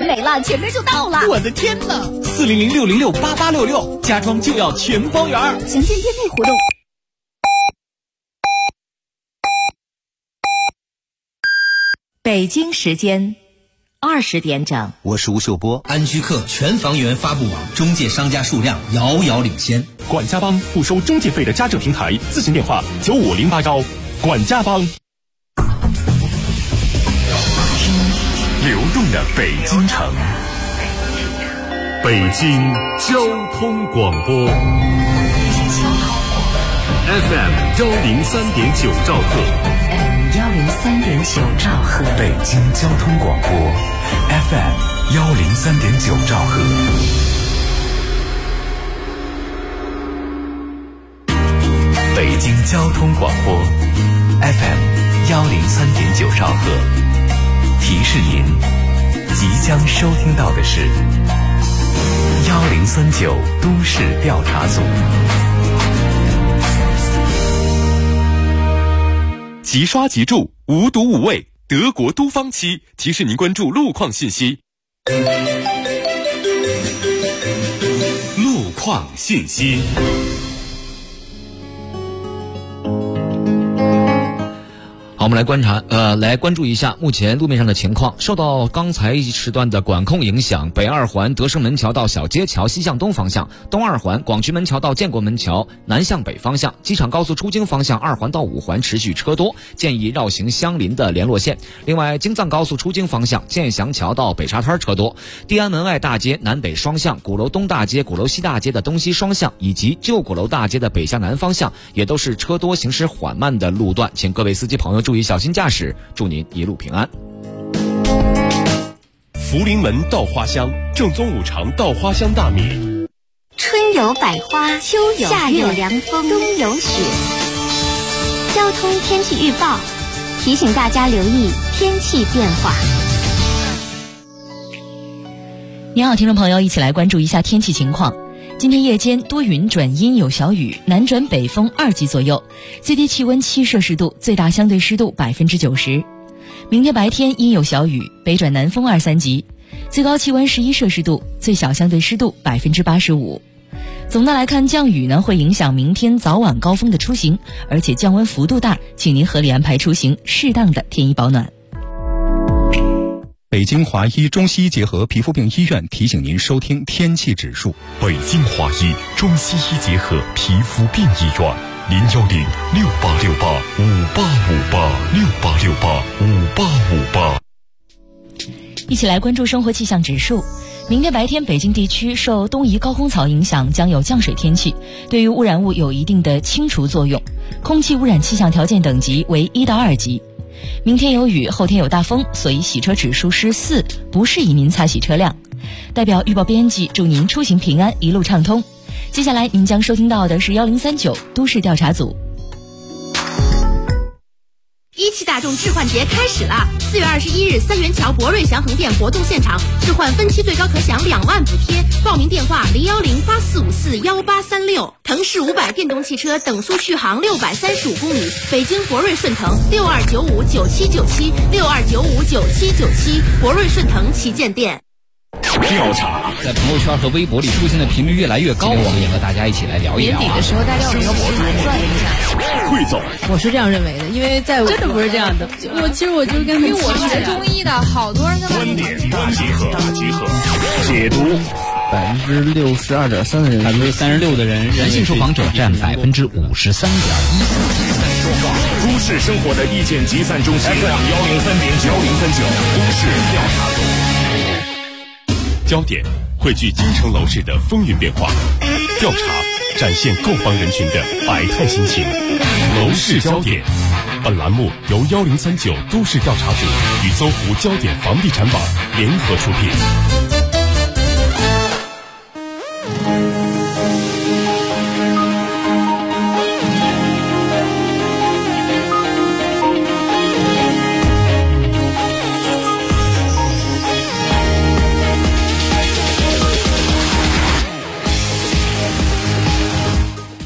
没了，前面就到了。 我的天哪！400-606-8866，家装就要全方圆。 详见店内活动。 北京时间20点整， 我是吴秀波。 安居客全房源发布网中介商家数量遥遥领先。 管家帮不收中介费的家政平台，咨询电话9508管家帮。听流动的北京城，北京交通广播 FM 103.9兆赫 103.9兆赫， 北京交通广播 FM 103.9兆赫。北京交通广播 FM 103.9兆赫，提示您即将收听到的是1039都市调查组。即刷即住，无毒无味，德国都方漆提示您关注路况信息。路况信息。 好，我们来关注一下目前路面上的情况。受到刚才时段的管控影响，北二环德胜门桥到小街桥西向东方向，东二环广渠门桥到建国门桥南向北方向，机场高速出京方向2环到5环持续车多，建议绕行相邻的联络线。另外，京藏高速出京方向建祥桥到北沙滩车多，地安门外大街南北双向、鼓楼东大街、鼓楼西大街的东西双向以及旧鼓楼大街的北向南方向也都是车多行驶缓慢的路段，请各位司机朋友注意小心驾驶，祝您一路平安。 福临门稻花香，正宗五常稻花香大米。 春有百花，秋有夏有凉风，冬有雪。交通天气预报提醒大家留意天气变化。 您好，听众朋友，一起来关注一下天气情况。今天夜间多云转阴有小雨，南转北风2级左右，最低气温7摄氏度，最大相对湿度90%。明天白天阴有小雨，北转南风2、3级，最高气温11摄氏度，最小相对湿度85%。总的来看，降雨呢会影响明天早晚高峰的出行，而且降温幅度大，请您合理安排出行，适当的添衣保暖。 北京华医中西医结合皮肤病医院提醒您收听天气指数。 北京华医中西医结合皮肤病医院，010-6868-5858，6868-5858。 一起来关注生活气象指数。明天白天，北京地区受东移高空槽影响，将有降水天气，对于污染物有一定的清除作用，空气污染气象条件等级为1到2级。明天有雨，后天有大风，所以洗车指数是4，不适宜您擦洗车辆。代表预报编辑祝您出行平安，一路畅通。接下来您将收听到的是1039都市调查组。 一汽大众置换节开始了！4月21日，三元桥博瑞祥恒店活动现场，置换分期最高可享2万补贴。报名电话010-8454-1836。腾势500电动汽车等速续航635公里，北京博瑞顺腾62959797，62959797，博瑞顺腾旗舰店。 调查在朋友圈和微博里出现的频率越来越高，我们也和大家一起来聊一聊。 年底的时候，大家有没有转一下？ 汇总， 我是这样认为的，因为在真的不是这样的。其实我就跟因为我学中医的，好多人跟观点大集合，解读。 62.3%的人 ，36%的人，男性受访者占53.1%。 都市生活的意见集散中心 FM 103.9都市调查组。焦点汇聚京城楼市的风云变化，调查展现购房人群的百态心情。楼市焦点，本栏目由1039都市调查组与搜狐焦点房地产网联合出品。 北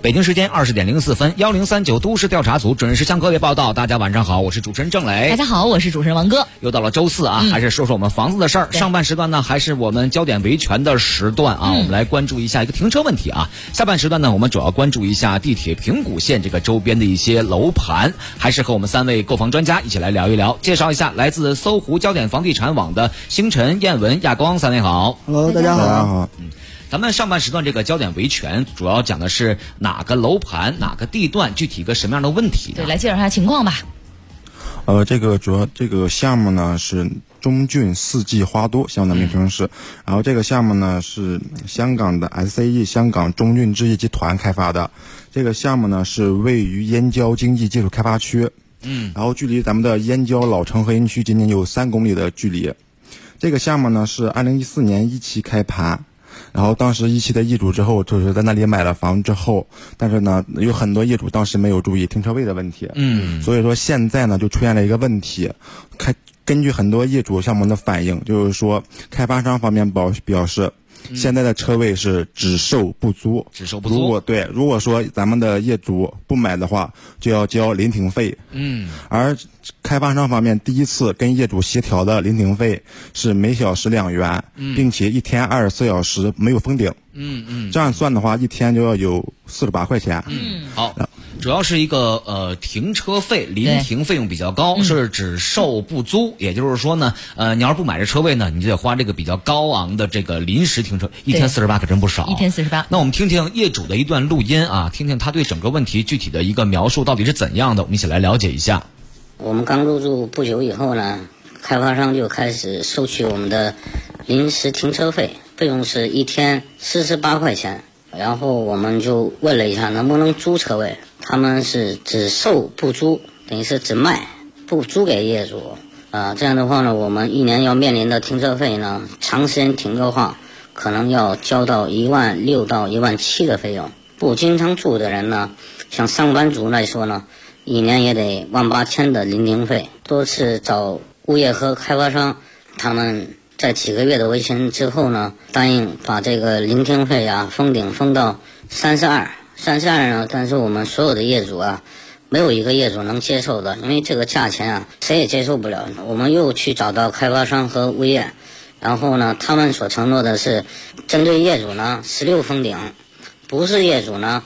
北京时间20点04分，1039都市调查组准时向各位报道。大家晚上好，我是主持人郑磊。 大家好，我是主持人王哥。 又到了周四啊，还是说说我们房子的事儿。上半时段呢，还是我们焦点维权的时段啊，我们来关注一下一个停车问题啊。下半时段呢，我们主要关注一下地铁平谷线这个周边的一些楼盘，还是和我们3位购房专家一起来聊一聊，介绍一下来自搜狐焦点房地产网的星辰、燕文、亚光3位好。 Hello， 大家好。 咱们上半时段这个焦点维权主要讲的是哪个楼盘、哪个地段，具体一个什么样的问题呢？ 对，来介绍一下情况吧。 这个项目呢是中郡四季花都项目的名称是，然后这个项目呢是香港的 SCE 香港中郡置业集团开发的，这个项目呢是位于燕郊经济技术开发区，然后距离咱们的燕郊老城核心区仅仅有3公里的距离。这个项目呢是2014年一期开盘。然后当时一期的业主之后，就是在那里买了房之后，但是呢，有很多业主当时没有注意停车位的问题，所以说现在呢就出现了一个问题，根据很多业主向我们的反映，就是说开发商方面表示，现在的车位是只售不租，如果说咱们的业主不买的话，就要交临停费，而开发商方面第一次跟业主协调的临停费是每小时2元，并且一天24小时没有封顶，这样算的话，一天就要有48块钱。 好，主要是一个停车费临停费用比较高，是只售不租，也就是说呢，你要是不买这车位呢，你就得花这个比较高昂的这个临时停车，一天48可真不少。 一天48。那我们听听业主的一段录音啊，听听他对整个问题具体的一个描述到底是怎样的，我们一起来了解一下。 我们刚入住不久以后呢，开发商就开始收取我们的临时停车费，费用是一天48块钱。然后我们就问了一下能不能租车位，他们是只售不租，等于是只卖不租给业主。这样的话呢，我们一年要面临的停车费呢，长时间停的话可能要交到16000到17000的费用。不经常住的人呢，像上班族来说呢，一年也得18000的临停费。多次找物业和开发商，他们在几个月的维权之后呢，答应把这个临停费啊封顶封到32呢，但是我们所有的业主啊，没有一个业主能接受的，因为这个价钱啊谁也接受不了。我们又去找到开发商和物业，然后呢，他们所承诺的是针对业主呢16封顶，不是业主呢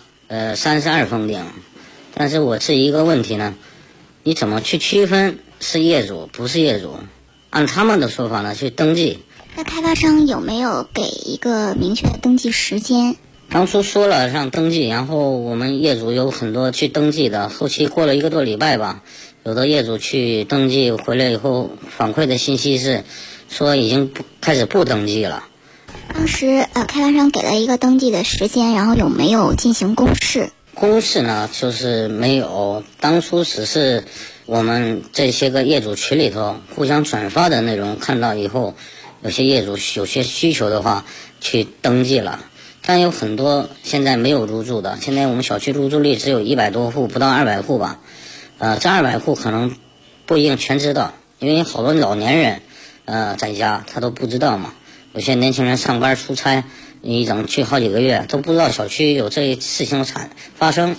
32封顶。但是我是一个问题呢，你怎么去区分是业主不是业主？按他们的说法呢去登记。 那开发商有没有给一个明确的登记时间？ 当初说了让登记，然后我们业主有很多去登记的，后期过了1个多礼拜吧，有的业主去登记回来以后反馈的信息是说已经开始不登记了。 当时开发商给了一个登记的时间，然后有没有进行公示？ 公示呢就是没有，当初只是我们这些个业主群里头互相转发的内容，看到以后有些业主有些需求的话去登记了，但有很多现在没有入住的。现在我们小区入住率只有100多户，不到200户吧。这200户可能不一定全知道，因为好多老年人在家他都不知道嘛。有些年轻人上班出差，一整去好几个月都不知道小区有这事情发生。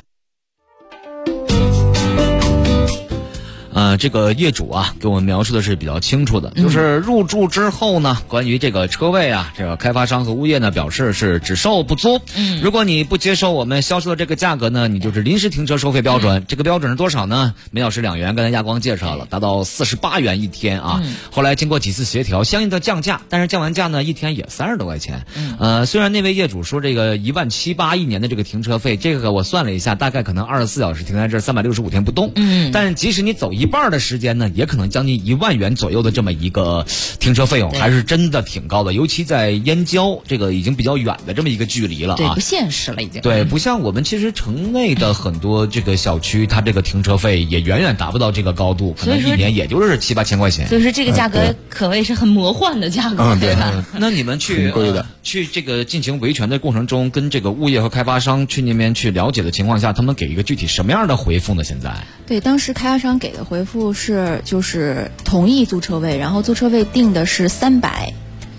这个业主啊给我们描述的是比较清楚的，就是入住之后呢，关于这个车位啊，这个开发商和物业呢表示是只售不租。如果你不接受我们销售的这个价格呢，你就是临时停车收费标准。这个标准是多少呢？每小时2元，刚才亚光介绍了，达到48元一天啊。后来经过几次协调，相应的降价，但是降完价呢，一天也30多块钱。虽然那位业主说这个17800一年的这个停车费，这个我算了一下，大概可能24小时停在这儿365天不动。但是即使你走一半的时间呢，也可能将近1万元左右的这么一个停车费用，还是真的挺高的。尤其在燕郊这个已经比较远的这么一个距离了啊， 对，不现实了已经。 对，不像我们其实城内的很多这个小区，它这个停车费也远远达不到这个高度，可能一年也就是7、8千块钱。 所以说这个价格可谓是很魔幻的价格，对吧？ 那你们去这个进行维权的过程中，跟这个物业和开发商去那边去了解的情况下，他们给一个具体什么样的回复呢？现在？ 对，当时开发商给的回复是就是同意租车位，然后租车位定的是300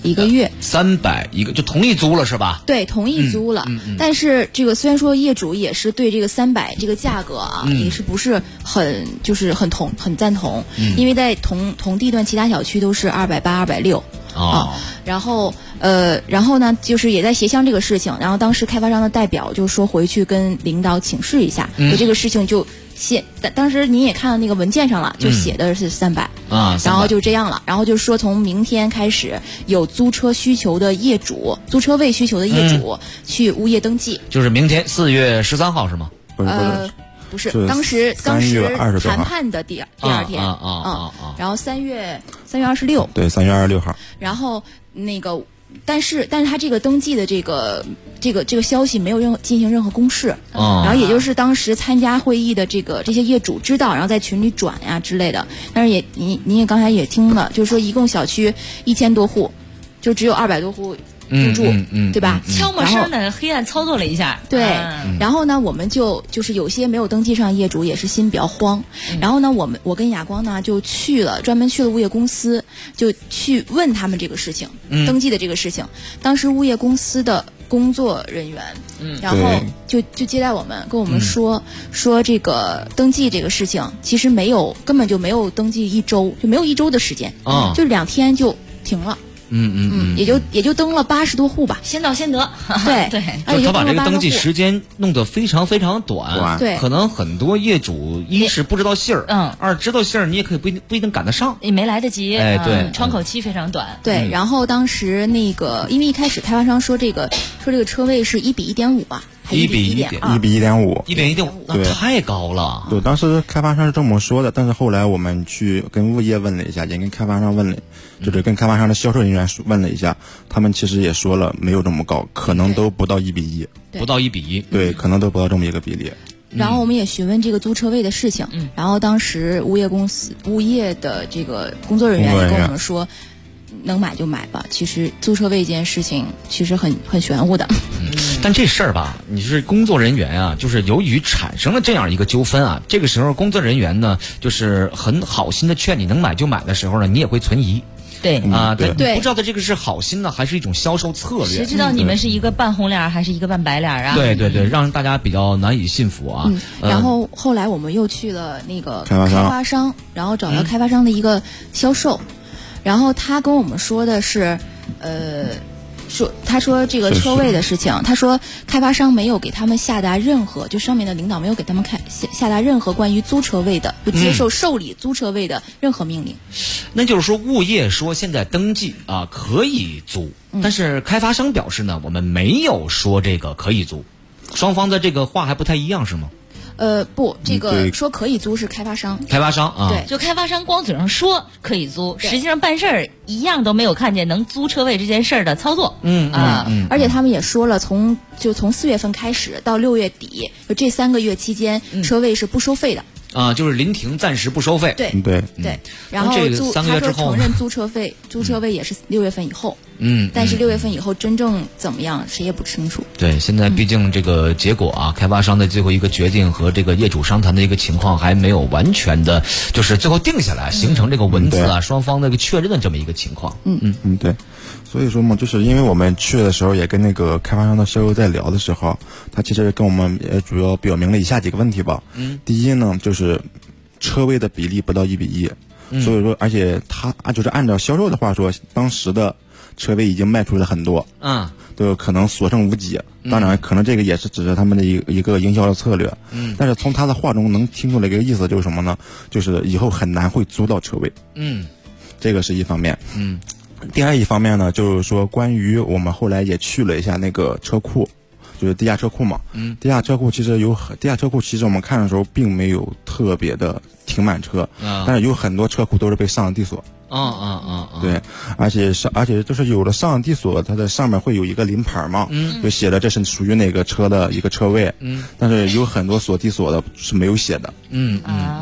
1个月 ，300一个，就同意租了是吧？ 对，同意租了。但是这个虽然说业主也是对这个300这个价格啊，也是不是很很赞同，因为在同地段其他小区都是280、260啊。然后呢，就是也在协商这个事情。然后当时开发商的代表就说回去跟领导请示一下，就这个事情就当时您也看到那个文件上了，就写的是300 啊， 然后就这样了。然后就说从明天开始，有租车需求的业主、租车位需求的业主去物业登记。 就是明天4月13号是吗？ 不是，当时谈判的第二天然后3月26， 对，3月26号。 然后那个，但是他这个登记的这个消息没有进行任何公示，然后也就是当时参加会议的这些业主知道，然后在群里转呀之类的。但是您也刚才也听了，就是说一共小区1000多户，就只有200多户入住，对吧？ 悄没声的黑暗操作了一下， 对。然后呢，我们就是有些没有登记上业主也是心比较慌。然后呢，我跟亚光呢就专门去了物业公司，就去问他们这个事情，登记的这个事情。当时物业公司的工作人员，然后就接待我们，跟我们说这个登记这个事情其实根本就没有登记1周，就没有1周的时间，就2天就停了。也就登了80多户吧， 先到先得。 对对， 就他把这个登记时间弄得非常非常短。 对， 可能很多业主一是不知道信儿，二知道信儿你也可以不一定赶得上， 也没来得及。 哎，对， 窗口期非常短。 对，然后当时那个，因为一开始开发商说这个车位是1比1.5吧。 1比1.5， 1比1.5， 1比1.5，那太高了。 对，当时开发商是这么说的，但是后来我们去跟物业问了一下，也跟开发商问了，就是跟开发商的销售人员问了一下，他们其实也说了没有这么高，可能都不到1比1， 不到1比1， 对，可能都不到这么一个比例。 然后我们也询问这个租车位的事情，然后当时物业的这个工作人员也跟我们说，能买就买吧。其实租车位这件事情其实很玄乎的。 但这事儿吧，你是工作人员啊，就是由于产生了这样一个纠纷啊，这个时候工作人员呢，就是很好心的劝你能买就买的时候呢，你也会存疑。 对啊，对，不知道的这个是好心呢，还是一种销售策略？ 谁知道你们是一个半红脸还是一个半白脸啊？ 对对对，让大家比较难以信服啊。 然后后来我们又去了那个开发商，然后找到开发商的一个销售，然后他跟我们说的是，他说这个车位的事情，他说开发商没有给他们下达任何，就上面的领导没有给他们下达任何关于租车位的不接受受理租车位的任何命令。 那就是说，物业说现在登记啊可以租，但是开发商表示呢，我们没有说这个可以租，双方的这个话还不太一样是吗？ 不，这个说可以租是开发商啊， 对， 就开发商光嘴上说可以租，实际上办事儿一样都没有看见能租车位这件事儿的操作。 而且他们也说了，从4月份开始到6月底，就这3个月期间，车位是不收费的。 就是临停暂时不收费。 对，然后 3个月之后承认租车位也是6月份以后。但是6月份以后真正怎么样，谁也不清楚。 对，现在毕竟这个结果啊，开发商的最后一个决定和这个业主商谈的一个情况还没有完全的，就是最后定下来，形成这个文字啊，双方那个确认的这么一个情况。 对。所以说嘛，就是因为我们去的时候也跟那个开发商的销售在聊的时候，他其实跟我们也主要表明了以下几个问题吧。第一呢，就是车位的比例不到1比1，所以说，而且他就是按照销售的话说，当时的车位已经卖出了很多，都可能所剩无几。当然，可能这个也是只是他们的一个营销的策略。但是从他的话中能听出来一个意思，就是什么呢？就是以后很难会租到车位。这个是一方面。第二一方面呢，就是说关于我们后来也去了一下那个车库，就是地下车库嘛。地下车库其实我们看的时候并没有特别的停满车，但是有很多车库都是被上了地锁。对，而且就是有的上地锁，它的上面会有一个临牌嘛，就写着这是属于哪个车的一个车位，但是有很多锁地锁的是没有写的。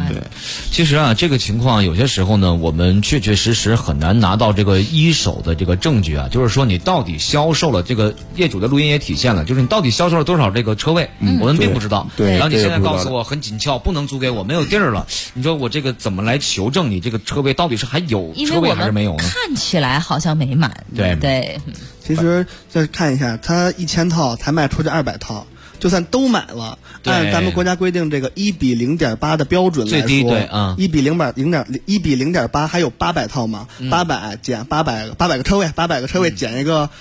对， 其实啊，这个情况有些时候呢，我们确确实实很难拿到这个一手的这个证据啊，就是说你到底销售了，这个业主的录音也体现了，就是你到底销售了多少这个车位，我们并不知道。 对， 然后你现在告诉我很紧俏，不能租给我，没有地儿了，你说我这个怎么来求证你这个车位到底是还有车位还是没有呢？ 看起来好像没满。对。 其实再看一下，它1000套才卖出去200套。就算都买了，按咱们国家规定这个1:0.8的标准来说，最低对啊，1:0.8还有800套嘛，800减800个车位，800个车位减一个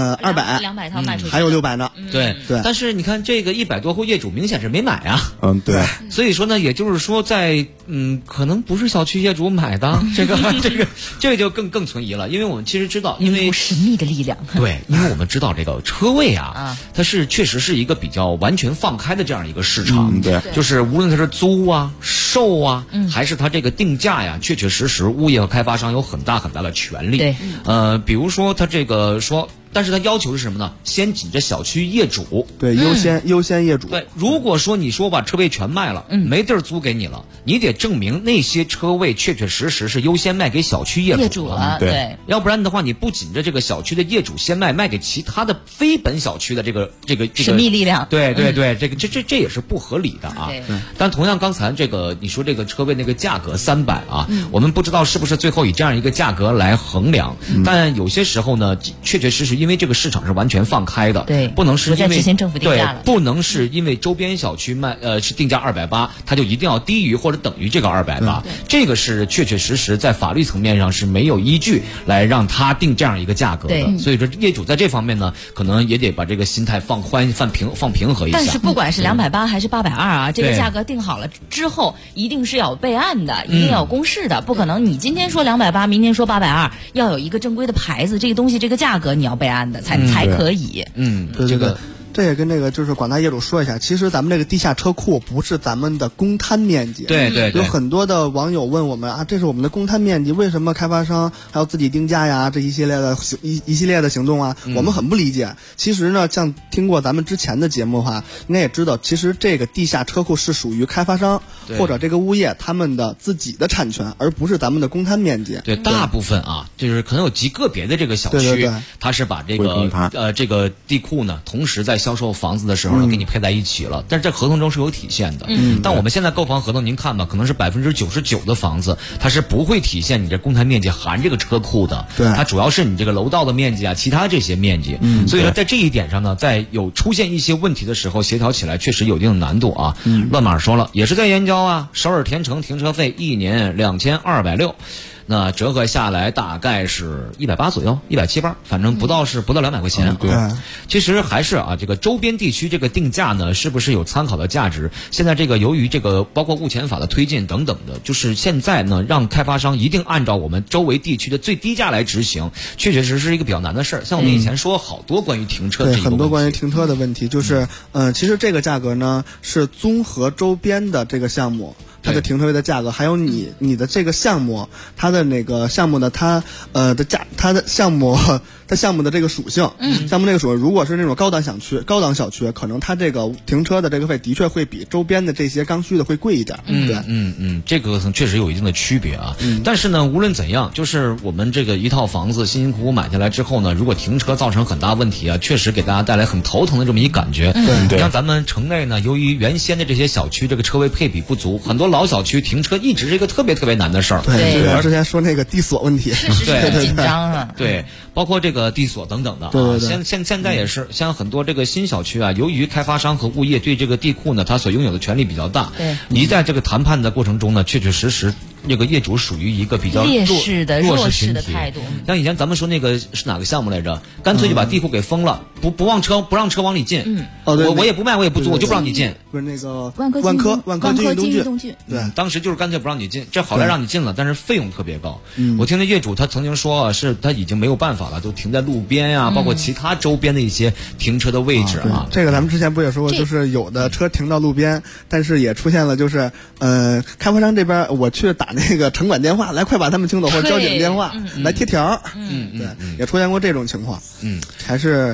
200 套卖出去， 还有600呢。 对。但是你看这个100多户业主明显是没买啊。 对。 所以说呢，也就是说在可能不是小区业主买的，这个就更存疑了，因为我们其实知道，因为神秘的力量。 对，因为我们知道这个车位啊，它是确实是一个比较完全放开的这样一个市场， 对， 就是无论它是租啊、售啊，还是它这个定价呀，确确实实物业和开发商有很大的权利。 对， 比如说它这个说。但是他要求是什么呢？先紧着小区业主， 对，优先业主。 对，如果说你说把车位全卖了，没地儿租给你了，你得证明那些车位确确实实是优先卖给小区业主了。对， 要不然的话，你不紧着这个小区的业主先卖给其他的非本小区的这个神秘力量。 对，这也是不合理的啊。但同样，刚才这个你说这个车位那个价格300啊，我们不知道是不是最后以这样一个价格来衡量，但有些时候呢，确确实实因为这个市场是完全放开的， 对， 不能是因为执行政府定价了， 不能是因为周边小区是定价280，它就一定要低于或者等于这个280，这个是确确实实在法律层面上是没有依据来让它定这样一个价格的，所以说业主在这方面呢，可能也得把这个心态放宽、放平和一下。 但是不管是280还是820啊，这个价格定好了之后，一定是要有备案的，一定要有公示的，不可能你今天说280，明天说820，要有一个正规的牌子，这个东西这个价格你要备案的才可以。 这也跟就是广大业主说一下，其实咱们这个地下车库不是咱们的公摊面积。 对， 有很多的网友问我们啊，这是我们的公摊面积，为什么开发商还要自己定价呀？这一系列的行动啊，我们很不理解。其实呢，像听过咱们之前的节目的话，应该也知道，其实这个地下车库是属于开发商或者这个物业他们的自己的产权，而不是咱们的公摊面积。 对，大部分啊，就是可能有极个别的这个小区，它是把这个地库呢，同时在销售房子的时候呢，给你配在一起了，但是这合同中是有体现的。但我们现在购房合同，您看吧，可能是99%的房子，它是不会体现你这公摊面积含这个车库的。 对， 它主要是你这个楼道的面积啊，其他这些面积。所以说在这一点上呢，在有出现一些问题的时候，协调起来确实有一定的难度啊。乱码说了，也是在燕郊啊，首尔天成停车费1年2260。那折合下来大概是180左右，178，反正不到200块钱。 对， 其实还是啊，这个周边地区这个定价呢，是不是有参考的价值？现在这个由于这个包括物权法的推进等等的，就是现在呢，让开发商一定按照我们周围地区的最低价来执行，确确实是一个比较难的事儿。像我们以前说好多关于停车的这个问题， 很多关于停车的问题，就是其实这个价格呢是综合周边的这个项目。它的停车位的价格，还有你的这个项目，它的那个项目的它的项目的这个属性，项目这个属性，如果是那种高档小区，可能它这个停车的这个费的确会比周边的这些刚需的会贵一点。 这个确实有一定的区别啊。但是呢，无论怎样，就是我们这个一套房子辛辛苦苦买下来之后呢，如果停车造成很大问题啊，确实给大家带来很头疼的这么一感觉。像咱们城内呢，由于原先的这些小区这个车位配比不足，很多老小区停车一直是一个特别难的事儿。 对，之前说那个地锁问题， 是很紧张啊。 对，包括这个地锁等等的啊。现在也是，像很多这个新小区啊，由于开发商和物业对这个地库呢，他所拥有的权利比较大。 对， 你在这个谈判的过程中呢，确确实实。这个业主属于一个比较弱势的态度。 像以前咱们说那个是哪个项目来着？干脆就把地库给封了，不让车往里进。我也不卖，我也不租，我就不让你进。 不是那个万科金域东骏。 对， 当时就是干脆不让你进，这好赖让你进了，但是费用特别高。我听那业主他曾经说，是他已经没有办法了，都停在路边啊，包括其他周边的一些停车的位置啊。 这个咱们之前不也说过，就是有的车停到路边，但是也出现了就是开发商这边我去打那个城管电话，来快把他们清走，或者交警电话来贴条。对，也出现过这种情况。还是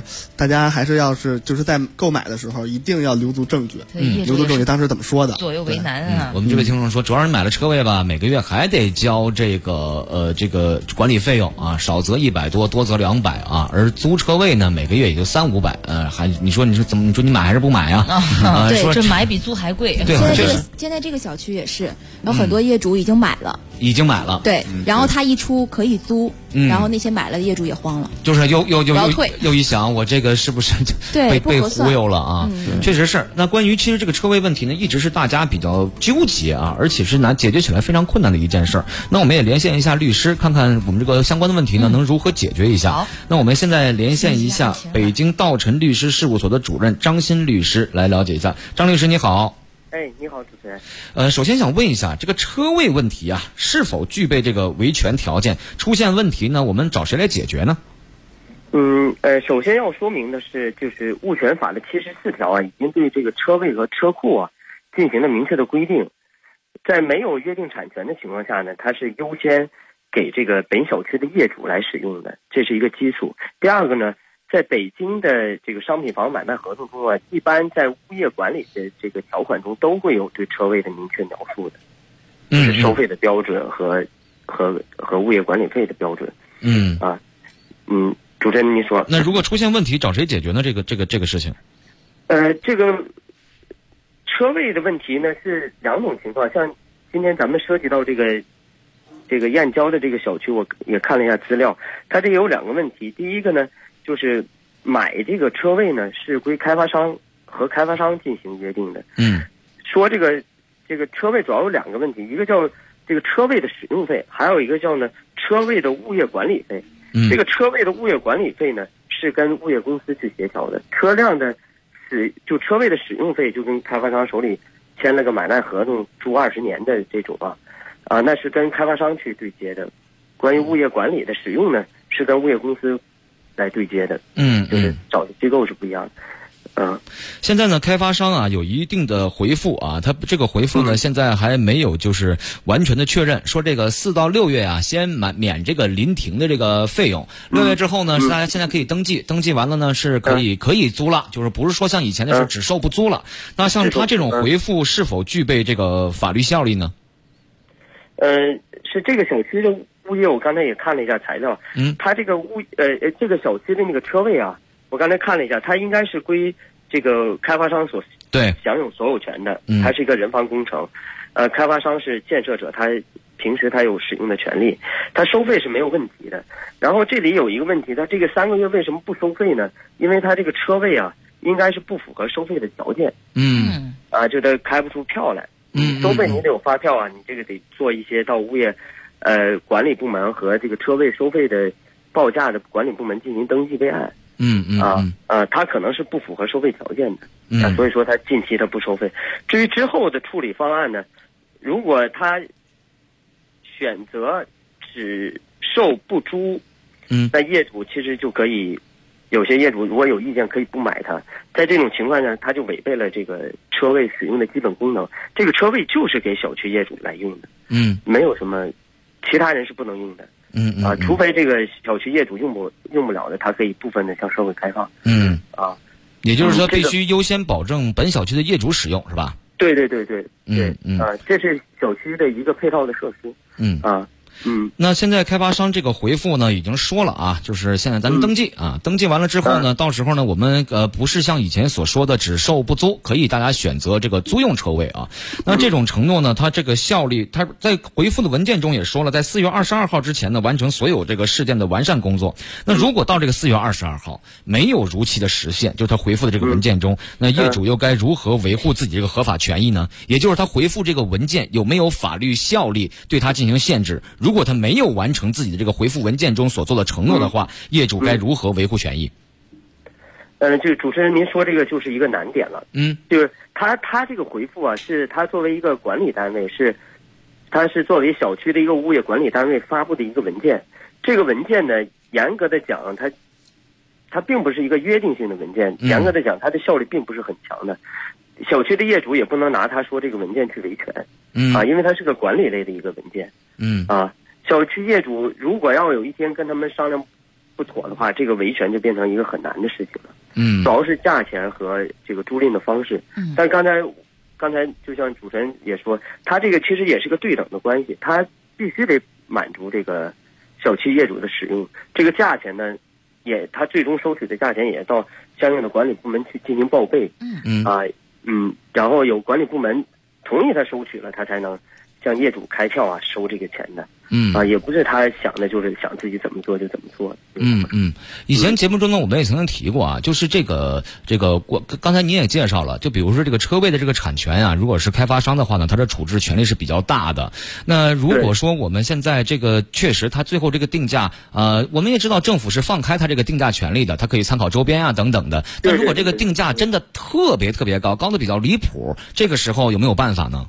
大家还是就是在购买的时候一定要留足证据。留足证据当时怎么说的？ 左右为难啊。 我们这位听众说，主要是买了车位吧，每个月还得交这个管理费用啊，少则100多，多则200啊，而租车位呢，每个月也就300-500，你说怎么？你说你买还是不买啊？ 对，这买比租还贵。 对， 现在这个小区也是，有很多业主已经买了。对，然后他一出可以租，然后那些买了的业主也慌了， 就是又一想，我这个是不是被忽悠了啊？确实是。那关于其实这个车位问题呢，一直是大家比较纠结啊，而且是解决起来非常困难的一件事儿。那我们也连线一下律师，看看我们这个相关的问题呢能如何解决一下。好，那我们现在连线一下北京道晨律师事务所的主任张鑫律师来了解一下。张律师你好。 你好，主持人。 首先想问一下，这个车位问题啊，是否具备这个维权条件？出现问题呢，我们找谁来解决呢？ 首先要说明的是，就是物权法的74条啊，已经对这个车位和车库啊进行了明确的规定。在没有约定产权的情况下呢，它是优先给这个本小区的业主来使用的，这是一个基础。第二个呢，在北京的这个商品房买卖合同中啊，一般在物业管理的这个条款中都会有对车位的明确描述的，就是收费的标准和物业管理费的标准。主持人您说。 那如果出现问题找谁解决呢？这个事情？ 这个车位的问题呢是2种情况，像今天咱们涉及到这个燕郊的这个小区，我也看了一下资料，它这个有2个问题。第一个呢，就是买这个车位呢是归开发商和开发商进行约定的。说这个车位主要有2个问题，一个叫这个车位的使用费，还有一个叫呢车位的物业管理费。这个车位的物业管理费呢是跟物业公司去协调的，车位的使用费就跟开发商手里签了个买卖合同，租20年的这种那是跟开发商去对接的。关于物业管理的使用呢，是跟物业公司来对接的。就是找的机构是不一样的。 现在呢，开发商啊有一定的回复啊，他这个回复呢现在还没有就是完全的确认，说这个4到6月啊先免这个临停的这个费用，6月之后呢是大家现在可以登记完了呢是可以租了，就是不是说像以前的是只售不租了。那像他这种回复是否具备这个法律效力呢？ 是这个小区的物业，我刚才也看了一下材料，他这个这个小区的那个车位啊，我刚才看了一下，它应该是归这个开发商所享有所有权的，它是一个人防工程，开发商是建设者，他平时他有使用的权利，他收费是没有问题的。然后这里有一个问题，他这个3个月为什么不收费呢？因为他这个车位啊，应该是不符合收费的条件，就他开不出票来，收费你得有发票啊，你这个得做一些到物业管理部门和这个车位收费的报价的管理部门进行登记备案。他可能是不符合收费条件的，所以说他近期他不收费。至于之后的处理方案呢，如果他选择只售不租，那业主其实就可以，有些业主如果有意见可以不买它。在这种情况下，他就违背了这个车位使用的基本功能。这个车位就是给小区业主来用的，没有什么其他人是不能用的。除非这个小区业主用不了的，他可以部分的向社会开放。 也就是说必须优先保证本小区的业主使用，是吧？ 对，这是小区的一个配套的设施。 那现在开发商这个回复呢，已经说了啊，就是现在咱们登记啊，登记完了之后呢，到时候呢，我们不是像以前所说的只售不租，可以大家选择这个租用车位啊。那这种承诺呢，它这个效力，它在回复的文件中也说了，在4月22号之前呢，完成所有这个事件的完善工作。那如果到这个4月22号没有如期的实现，就他回复的这个文件中，那业主又该如何维护自己这个合法权益呢？也就是他回复这个文件有没有法律效力，对他进行限制？如果他没有完成自己的这个回复文件中所做的承诺的话，业主该如何维护权益？ 就主持人您说这个就是一个难点了。就是他这个回复啊，是他作为一个管理单位，他是作为小区的一个物业管理单位发布的一个文件。这个文件呢，严格的讲，它并不是一个约定性的文件，严格的讲，它的效力并不是很强的。小区的业主也不能拿他说这个文件去维权，因为它是个管理类的一个文件。小区业主如果要有一天跟他们商量不不妥的话，这个维权就变成一个很难的事情了。 主要是价钱和这个租赁的方式。但刚才就像主持人也说，他这个其实也是个对等的关系，他必须得满足这个小区业主的使用，这个价钱呢，他最终收取的价钱也到相应的管理部门去进行报备。然后有管理部门同意他收取了，他才能向业主开票收这个钱的。也不是他想的，就是想自己怎么做就怎么做。 以前节目中呢，我们也曾经提过就是这个刚才您也介绍了，就比如说这个车位的这个产权如果是开发商的话呢，他的处置权力是比较大的。那如果说我们现在这个确实他最后这个定价，我们也知道政府是放开他这个定价权利的，他可以参考周边等等的。但如果这个定价真的特别特别高的比较离谱，这个时候有没有办法呢？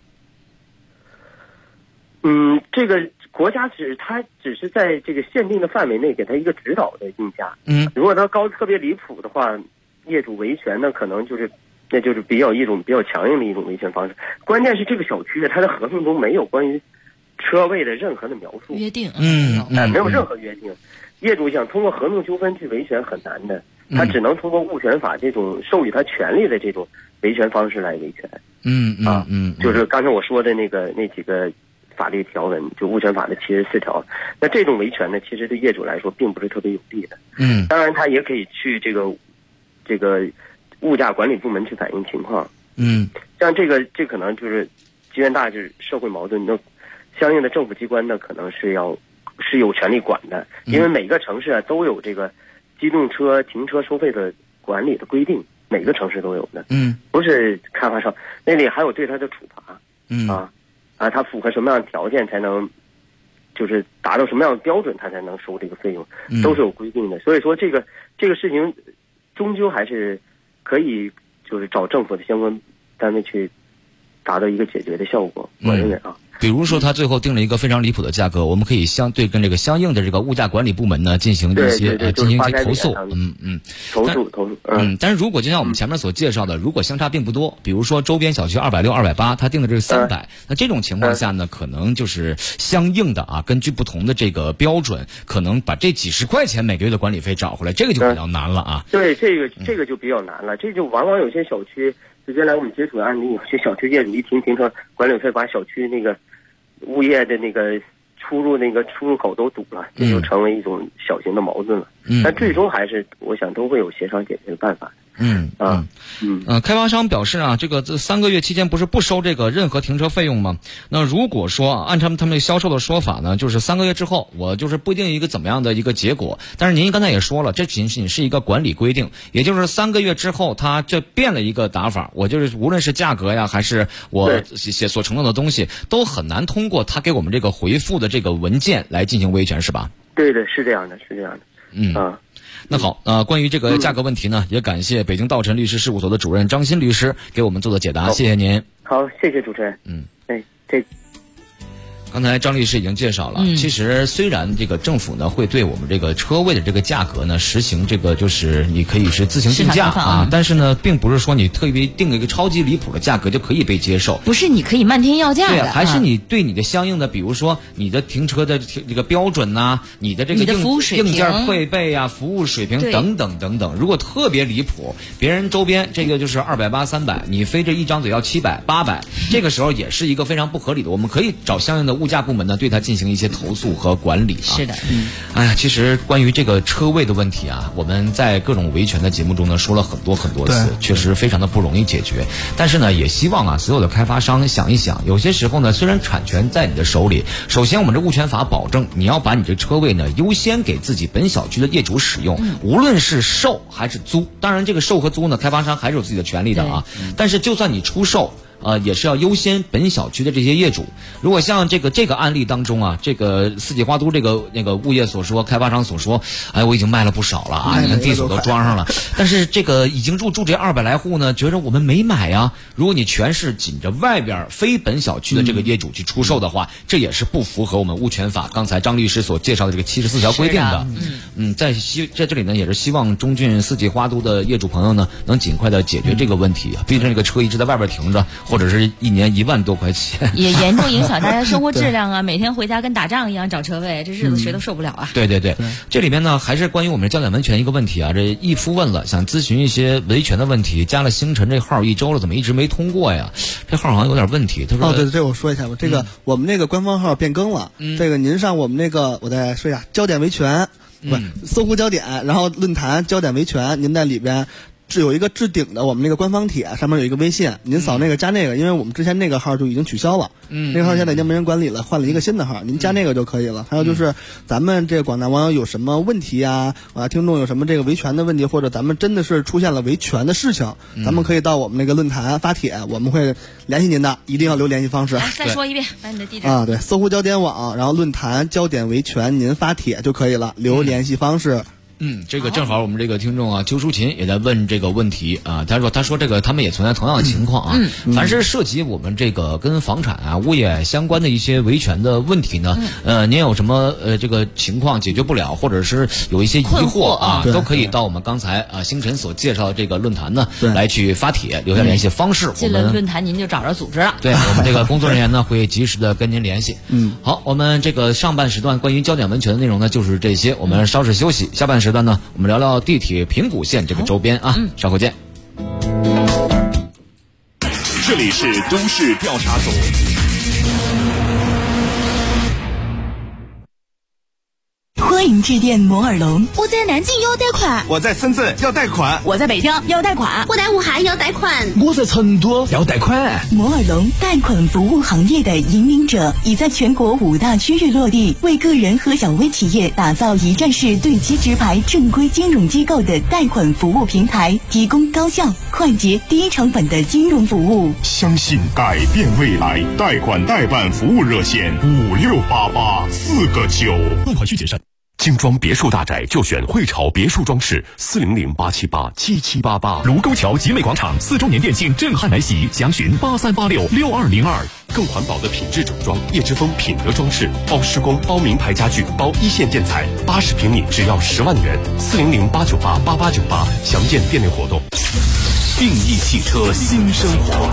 这个国家它只是在这个限定的范围内给它一个指导的定价。如果它高特别离谱的话，业主维权呢，可能那就是比较强硬的一种维权方式。关键是这个小区它的合同中没有关于车位的任何的描述约定， 没有任何约定。业主想通过合同纠纷去维权很难的，他只能通过物权法这种授予他权利的这种维权方式来维权。就是刚才我说的那几个法律条文，就物权法的74条。那这种维权呢，其实对业主来说并不是特别有利的。当然他也可以去这个物价管理部门去反映情况。像这可能就是积怨大，就是社会矛盾，那相应的政府机关呢，可能是有权利管的，因为每个城市都有这个机动车停车收费的管理的规定，每个城市都有的。不是开发商那里还有对他的处罚。他符合什么样的条件才能，就是达到什么样的标准，他才能收这个费用，都是有规定的。所以说这个事情，终究还是可以就是找政府的相关单位去达到一个解决的效果。我认为比如说他最后定了一个非常离谱的价格，我们可以跟这个相应的这个物价管理部门呢进行一些投诉。 投诉。 但是如果就像我们前面所介绍的，如果相差并不多，比如说周边小区260、280，他定的这是300，那这种情况下呢，可能就是相应的根据不同的这个标准，可能把这几十块钱每个月的管理费找回来，这个就比较难了对，这个就比较难了，这就往往有些小区。就原来我们接触的案例，有些小区业主一停车管理费，把小区那个物业的那个出入口都堵了，这就成为一种小型的矛盾了。但最终还是我想都会有协商解决的办法。 开发商表示这3个月期间不是不收这个任何停车费用吗？那如果说按他们销售的说法呢，就是3个月之后我就是不一定一个怎么样的一个结果。但是您刚才也说了，这仅仅是一个管理规定，也就是3个月之后它这变了一个打法，我就是无论是价格还是我所承诺的东西，都很难通过他给我们这个回复的这个文件来进行维权，是吧？ 对的，是这样的。 那好，关于这个价格问题呢，也感谢北京道晨律师事务所的主任张鑫律师给我们做的解答，谢谢您。 好，谢谢主持人。 刚才张律师已经介绍了，其实虽然这个政府呢会对我们这个车位的这个价格呢实行这个就是你可以是自行定价但是呢并不是说你特别定了一个超级离谱的价格就可以被接受， 不是你可以漫天要价的， 对，还是你对你的相应的，比如说你的停车的这个标准你的这个硬件配备服务水平等等等等，如果特别离谱，别人周边这个就是280、300，你非这一张嘴要700、800，这个时候也是一个非常不合理的，我们可以找相应的物价部门呢对它进行一些投诉和管理是的。 其实关于这个车位的问题我们在各种维权的节目中呢说了很多很多次，确实非常的不容易解决。但是呢也希望所有的开发商想一想，有些时候呢虽然产权在你的手里，首先我们这物权法保证你要把你这车位呢优先给自己本小区的业主使用，无论是售还是租，当然这个售和租呢开发商还是有自己的权利的但是就算你出售也是要优先本小区的这些业主。如果像这个案例当中这个四季花都那个物业所说，开发商所说，我已经卖了不少了你看地锁都装上了，但是这个已经住这200来户呢，觉着我们没买如果你全是紧着外边非本小区的这个业主去出售的话，这也是不符合我们物权法刚才张律师所介绍的这个74条规定的。在这里呢，也是希望中郡四季花都的业主朋友呢能尽快的解决这个问题，毕竟这个车一直在外边停着。 或者是一年1万多块钱， 也严重影响大家生活质量啊！每天回家跟打仗一样找车位，这日子谁都受不了啊！ 对，这里面呢还是关于我们焦点维权一个问题啊。这义夫问了，想咨询一些维权的问题，加了星辰这号1周了，怎么一直没通过呀？这号好像有点问题。他说对，这我说一下吧，这个我们那个官方号变更了，这个您上我们那个，我再说一下，焦点维权，搜狐焦点，然后论坛焦点维权，您在里边是有一个置顶的我们那个官方帖，上面有一个微信，您扫那个加那个，因为我们之前那个号就已经取消了，那个号现在已经没人管理了，换了一个新的号，您加那个就可以了。还有就是咱们这个广大网友有什么问题啊，听众有什么这个维权的问题，或者咱们真的是出现了维权的事情，咱们可以到我们那个论坛发帖，我们会联系您的，一定要留联系方式。 再说一遍，把你的地址对，搜狐焦点网，然后论坛焦点维权，您发帖就可以了，留联系方式。 这个正好我们这个听众啊，邱淑琴也在问这个问题啊。他说这个他们也存在同样的情况啊。凡是涉及我们这个跟房产啊、物业相关的一些维权的问题呢，您有什么这个情况解决不了，或者是有一些疑惑啊，都可以到我们刚才星辰所介绍的这个论坛呢来去发帖，留下联系方式。 进了论坛您就找着组织了。 对，我们这个工作人员呢会及时的跟您联系。好，我们这个上半时段关于焦点维权的内容呢就是这些，我们稍事休息，下半时段呢我们聊聊地铁平谷线这个周边啊，稍后见。 这里是都市调查组。 欢迎致电摩尔龙。 我在南京要贷款， 我在深圳要贷款， 我在北京要贷款， 我在武汉要贷款， 我在成都要贷款。 摩尔龙贷款服务行业的引领者，已在全国5大区域落地，为个人和小微企业打造一站式对接直排正规金融机构的贷款服务平台，提供高效、快捷、低成本的金融服务。 相信改变未来，贷款代办服务热线5688-4个9， 办款需谨慎。精装别墅大宅就选汇潮别墅装饰，400-878-7788。卢沟桥集美广场4周年店庆震撼来袭，详询8386-6202。更环保的品质整装，叶之峰品德装饰，包施工、包名牌家具、包一线建材，80平米只要10万元，400-898-8898。详见店内活动。定义汽车新生活。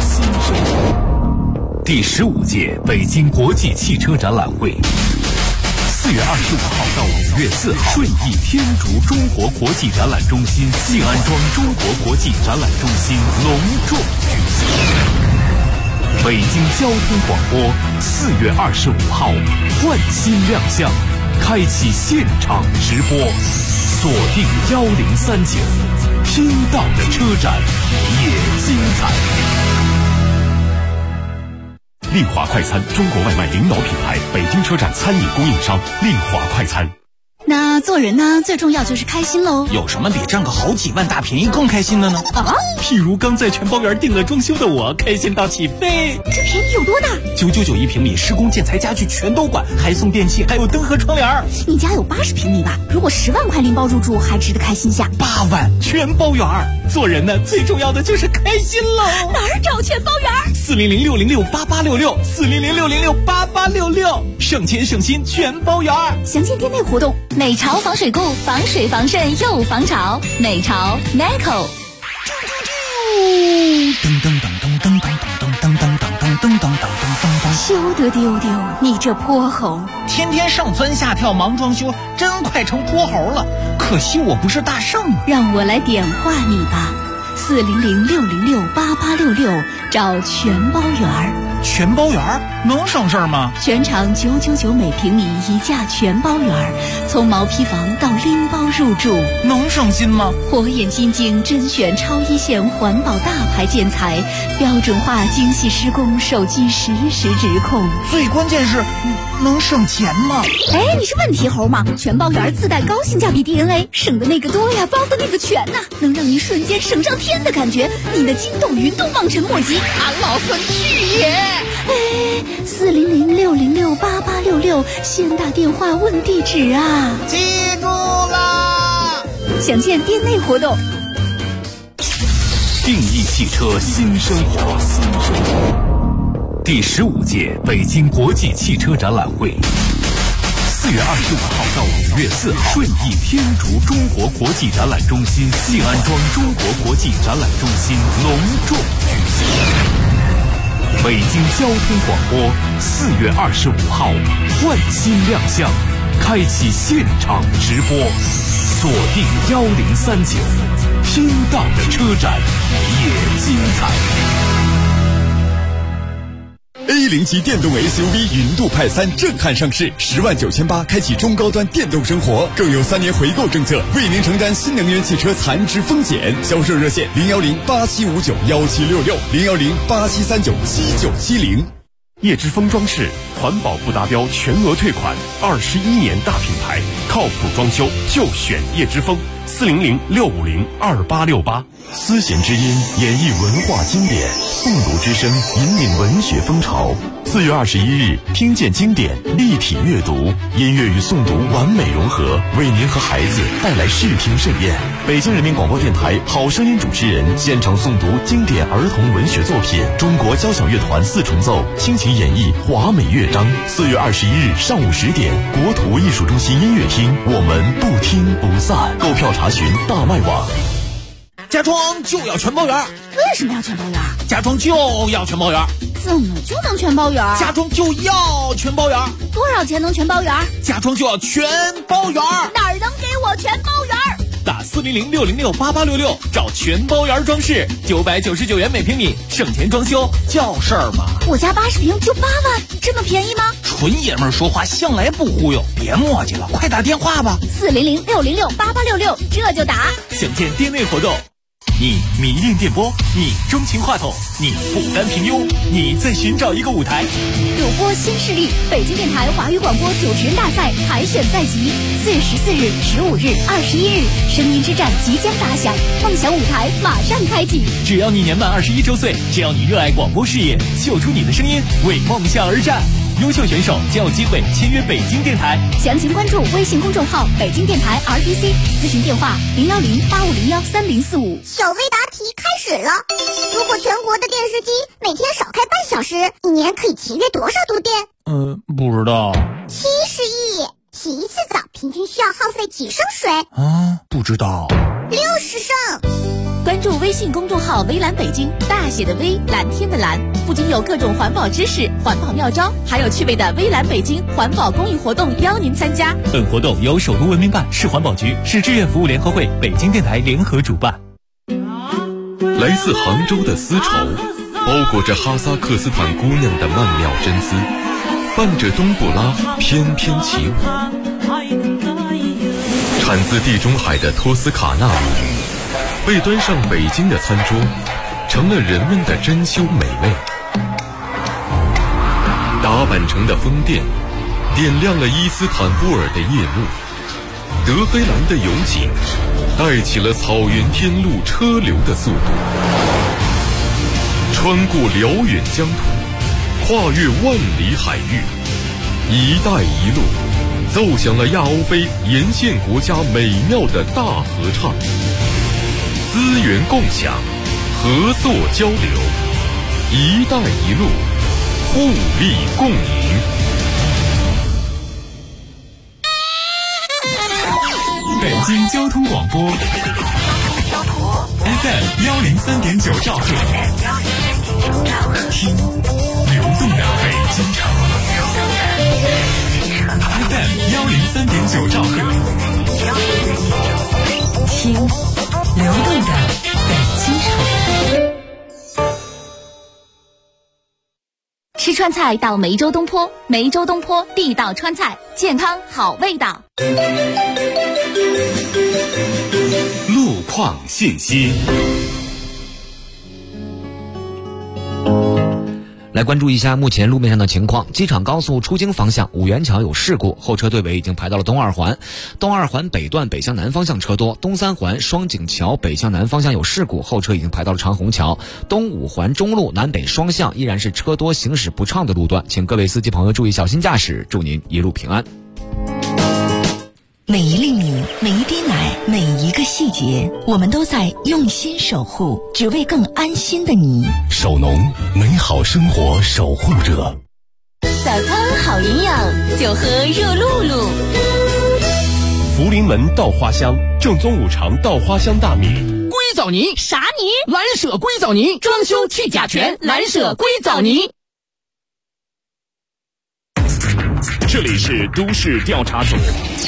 第15届北京国际汽车展览会。4月25号到5月4号，顺义天竺中国国际展览中心西安庄中国国际展览中心隆重举行。北京交通广播4月25号焕新亮相，开启现场直播，锁定1039，听到的车展也精彩。丽华快餐，中国外卖领导品牌，北京车展餐饮供应商，丽华快餐。 那做人呢，最重要就是开心喽。 有什么比挣个好几万大便宜更开心的呢？譬如刚在全包园订了装修的我，开心到起飞。 这便宜有多大 ？999一平米，施工建材家具全都管，还送电器，还有灯和窗帘。 你家有80平米吧？如果10万块拎包入住，还值得开心下。 8万全包园。做人呢，最重要的就是开心喽。 哪儿找全包园 ？400-606-8866，400-606-8866，省钱省心全包园。 详见店内活动。美潮防水固，防水防渗又防潮。美潮 Nico。 噔噔噔噔噔噔噔噔噔噔噔噔噔噔。 休得丢丢，你这泼猴！ 天天上蹿下跳忙装修，真快成泼猴了。可惜我不是大圣。 让我来点化你吧，400-606-8866，找全包园。 全包园能省事儿吗？ 全场999每平米一价全包园，从毛坯房到拎包入住， 能省心吗？ 火眼金睛甄选超一线环保大牌建材，标准化精细施工，手机实时直控。 最关键是能省钱吗？ 哎，你是问题猴吗？全包园自带高性价比 DNA， 省的那个多呀，包的那个全呐，能让你瞬间省上天的感觉，你的筋斗云都望尘莫及。 俺老孙去也！ 哎，400-606-8866，先打电话问地址啊！ 记住啦！ 详见店内活动。 定义汽车新生活。第15届北京国际汽车展览会，4月25号到5月4号，顺义天竺中国国际展览中心西安庄中国国际展览中心隆重举行。 北京交通广播4月25号换新亮相，开启现场直播，锁定1039，听到的车展也精彩。 A0级电动 SUV 云度派3震撼上市，10.98万开启中高端电动生活，更有3年回购政策，为您承担新能源汽车残值风险。销售热线010-8759-1766，010-8739-7970。 叶之峰装饰环保不达标全额退款，21年大品牌，靠谱装修就选叶之峰，400-650-2868。丝弦之音演绎文化经典，诵读之声引领文学风潮。4月21日，听见经典，立体阅读，音乐与诵读完美融合，为您和孩子带来视听盛宴。北京人民广播电台好声音主持人现场诵读经典儿童文学作品，中国交响乐团4重奏倾情演绎华美乐章。4月21日上午10点，国土艺术中心音乐厅，我们不听不散。购票查询大麦网。 家装就要全包圆。 为什么要全包圆？ 家装就要全包圆。 怎么就能全包圆？ 家装就要全包圆。 多少钱能全包圆？ 家装就要全包圆。 哪儿能给我全包圆？ 打400-606-8866找全包圆装饰，999元每平米，省钱装修叫事儿吗？ 我家80平就8万，这么便宜吗？ 纯爷们儿说话向来不忽悠，别磨叽了，快打电话吧。 400-606-8866，这就打。 想见店内活动。你迷恋电波，你钟情话筒，你不甘平庸，你在寻找一个舞台。 主播新势力，北京电台华语广播主持人大赛海选在即，4月14日、15日、21日，声音之战即将打响，梦想舞台马上开启。 只要你年满21周岁，只要你热爱广播事业，秀出你的声音，为梦想而战。优秀选手将有机会签约北京电台。 详情关注微信公众号北京电台 RTC， 咨询电话010-8501-3045。 小微答题开始了。如果全国的电视机每天少开半小时，一年可以节约多少度电？ 不知道。 70亿。洗一次澡平均需要耗费几升水？ 不知道。 60升。 关注微信公众号微蓝北京，大写的微，蓝天的蓝，不仅有各种环保知识、环保妙招，还有趣味的微蓝北京环保公益活动邀您参加。 本活动由首都文明办、市环保局、市志愿服务联合会、北京电台联合主办。 来自杭州的丝绸，包裹着哈萨克斯坦姑娘的曼妙真姿，伴着冬不拉翩翩起舞。产自地中海的托斯卡纳米，被端上北京的餐桌，成了人们的珍馐美味。打扮成的风电，点亮了伊斯坦布尔的夜幕。德黑兰的油井，带起了草原天路车流的速度。穿过辽远疆土，跨越万里海域，一带一路奏响了亚欧非沿线国家美妙的大合唱。资源共享，合作交流，一带一路，互利共赢。 北京交通广播 FM 103.9兆赫，听流动的北京城。FM 103.9兆赫， 听流动的北京城。 吃川菜到梅州东坡，梅州东坡地道川菜，健康好味道。 路况信息。 来关注一下目前路面上的情况。机场高速出京方向五元桥有事故，后车队尾已经排到了东二环。东二环北段北向南方向车多，东三环双井桥北向南方向有事故，后车已经排到了长虹桥。东五环中路南北双向依然是车多行驶不畅的路段，请各位司机朋友注意小心驾驶，祝您一路平安。 每一粒米，每一滴奶，每一个细节，我们都在用心守护，只为更安心的你。 守农，美好生活守护者。 早餐好营养，就喝热露露。 福临门稻花香正宗五常稻花香大米， 归藻泥。 啥泥？ 蓝舍硅藻泥， 装修去甲醛，蓝舍硅藻泥。 这里是都市调查组。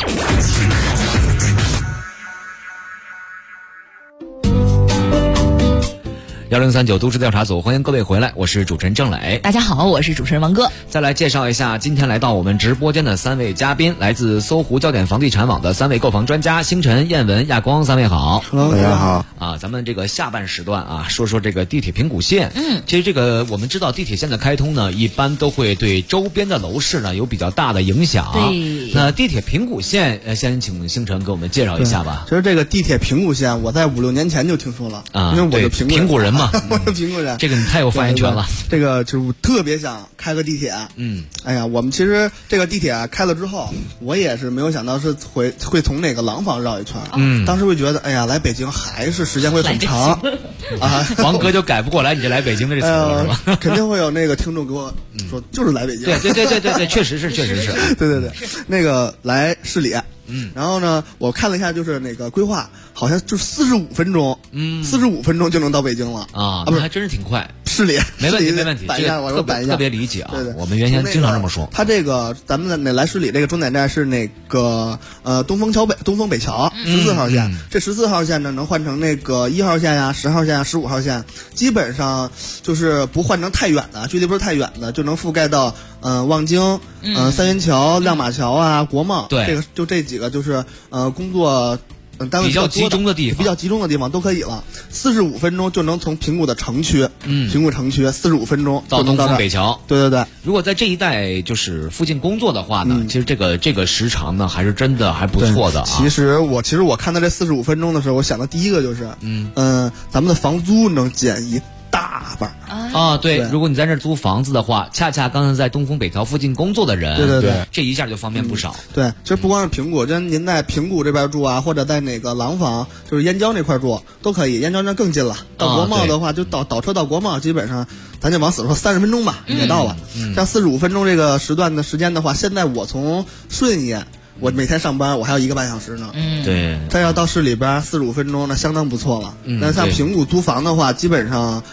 1039都市调查组，欢迎各位回来，我是主持人郑磊。 大家好，我是主持人王哥。 再来介绍一下今天来到我们直播间的3位嘉宾，来自搜狐焦点房地产网的3位购房专家，星辰、燕文、亚光，3位好。 大家好。 咱们这个下半时段啊，说说这个地铁平谷线。其实这个我们知道地铁线的开通呢，一般都会对周边的楼市呢有比较大的影响。 对。 那地铁平谷线，先请星辰给我们介绍一下吧。 其实这个地铁平谷线，我在5、6年前就听说了啊，因为我是平谷人嘛。 我是平谷人， 这个你太有发言权了。 这个就是我特别想开个地铁。哎呀，我们其实这个地铁开了之后，我也是没有想到是会从那个廊坊绕一圈。当时会觉得，哎呀，来北京还是时间会很长啊。 王哥就改不过来你这来北京的这词了是吧？ 肯定会有那个听众给我说，就是来北京。 对，确实是。 对，那个来市里。然后呢，我看了一下，就是那个规划，好像就45分钟，45分钟就能到北京了啊！不是，还真是挺快。 市里没问题， 摆一下，我摆一下， 特别理解啊。 对， 我们原先经常这么说。 它这个咱们的来市里这个终点站是那个东风北桥14号线。这14号线呢，能换成那个1号线呀、10号线呀、15号线，基本上就是不换成太远的，距离不是太远的，就能覆盖到望京、三元桥、亮马桥啊、国贸。 对， 这个就这几个就是工作。单位比较集中的地方都可以了，45分钟就能从平谷的城区，平谷城区45分钟到东风北桥。 对。 如果在这一带就是附近工作的话呢，其实这个时长呢还是真的还不错的啊。 其实我看到这45分钟的时候，我想的第一个就是，咱们的房租能减一大半啊。对，如果你在这租房子的话，恰恰刚才在东风北桥附近工作的人， 对， 这一下就方便不少。 对，其实不光是平谷，就您在平谷这边住啊，或者在哪个廊坊，就是燕郊那块住都可以。燕郊那更近了，到国贸的话，就倒车到国贸，基本上咱就往死说30分钟吧，也到了。像45分钟这个时段的时间的话，现在我从顺义。我每天上班，我还有1个半小时呢。 对。 再要到市里边45分钟，那相当不错了。那像平谷租房的话，基本上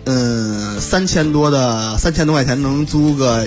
，3000多块钱能租个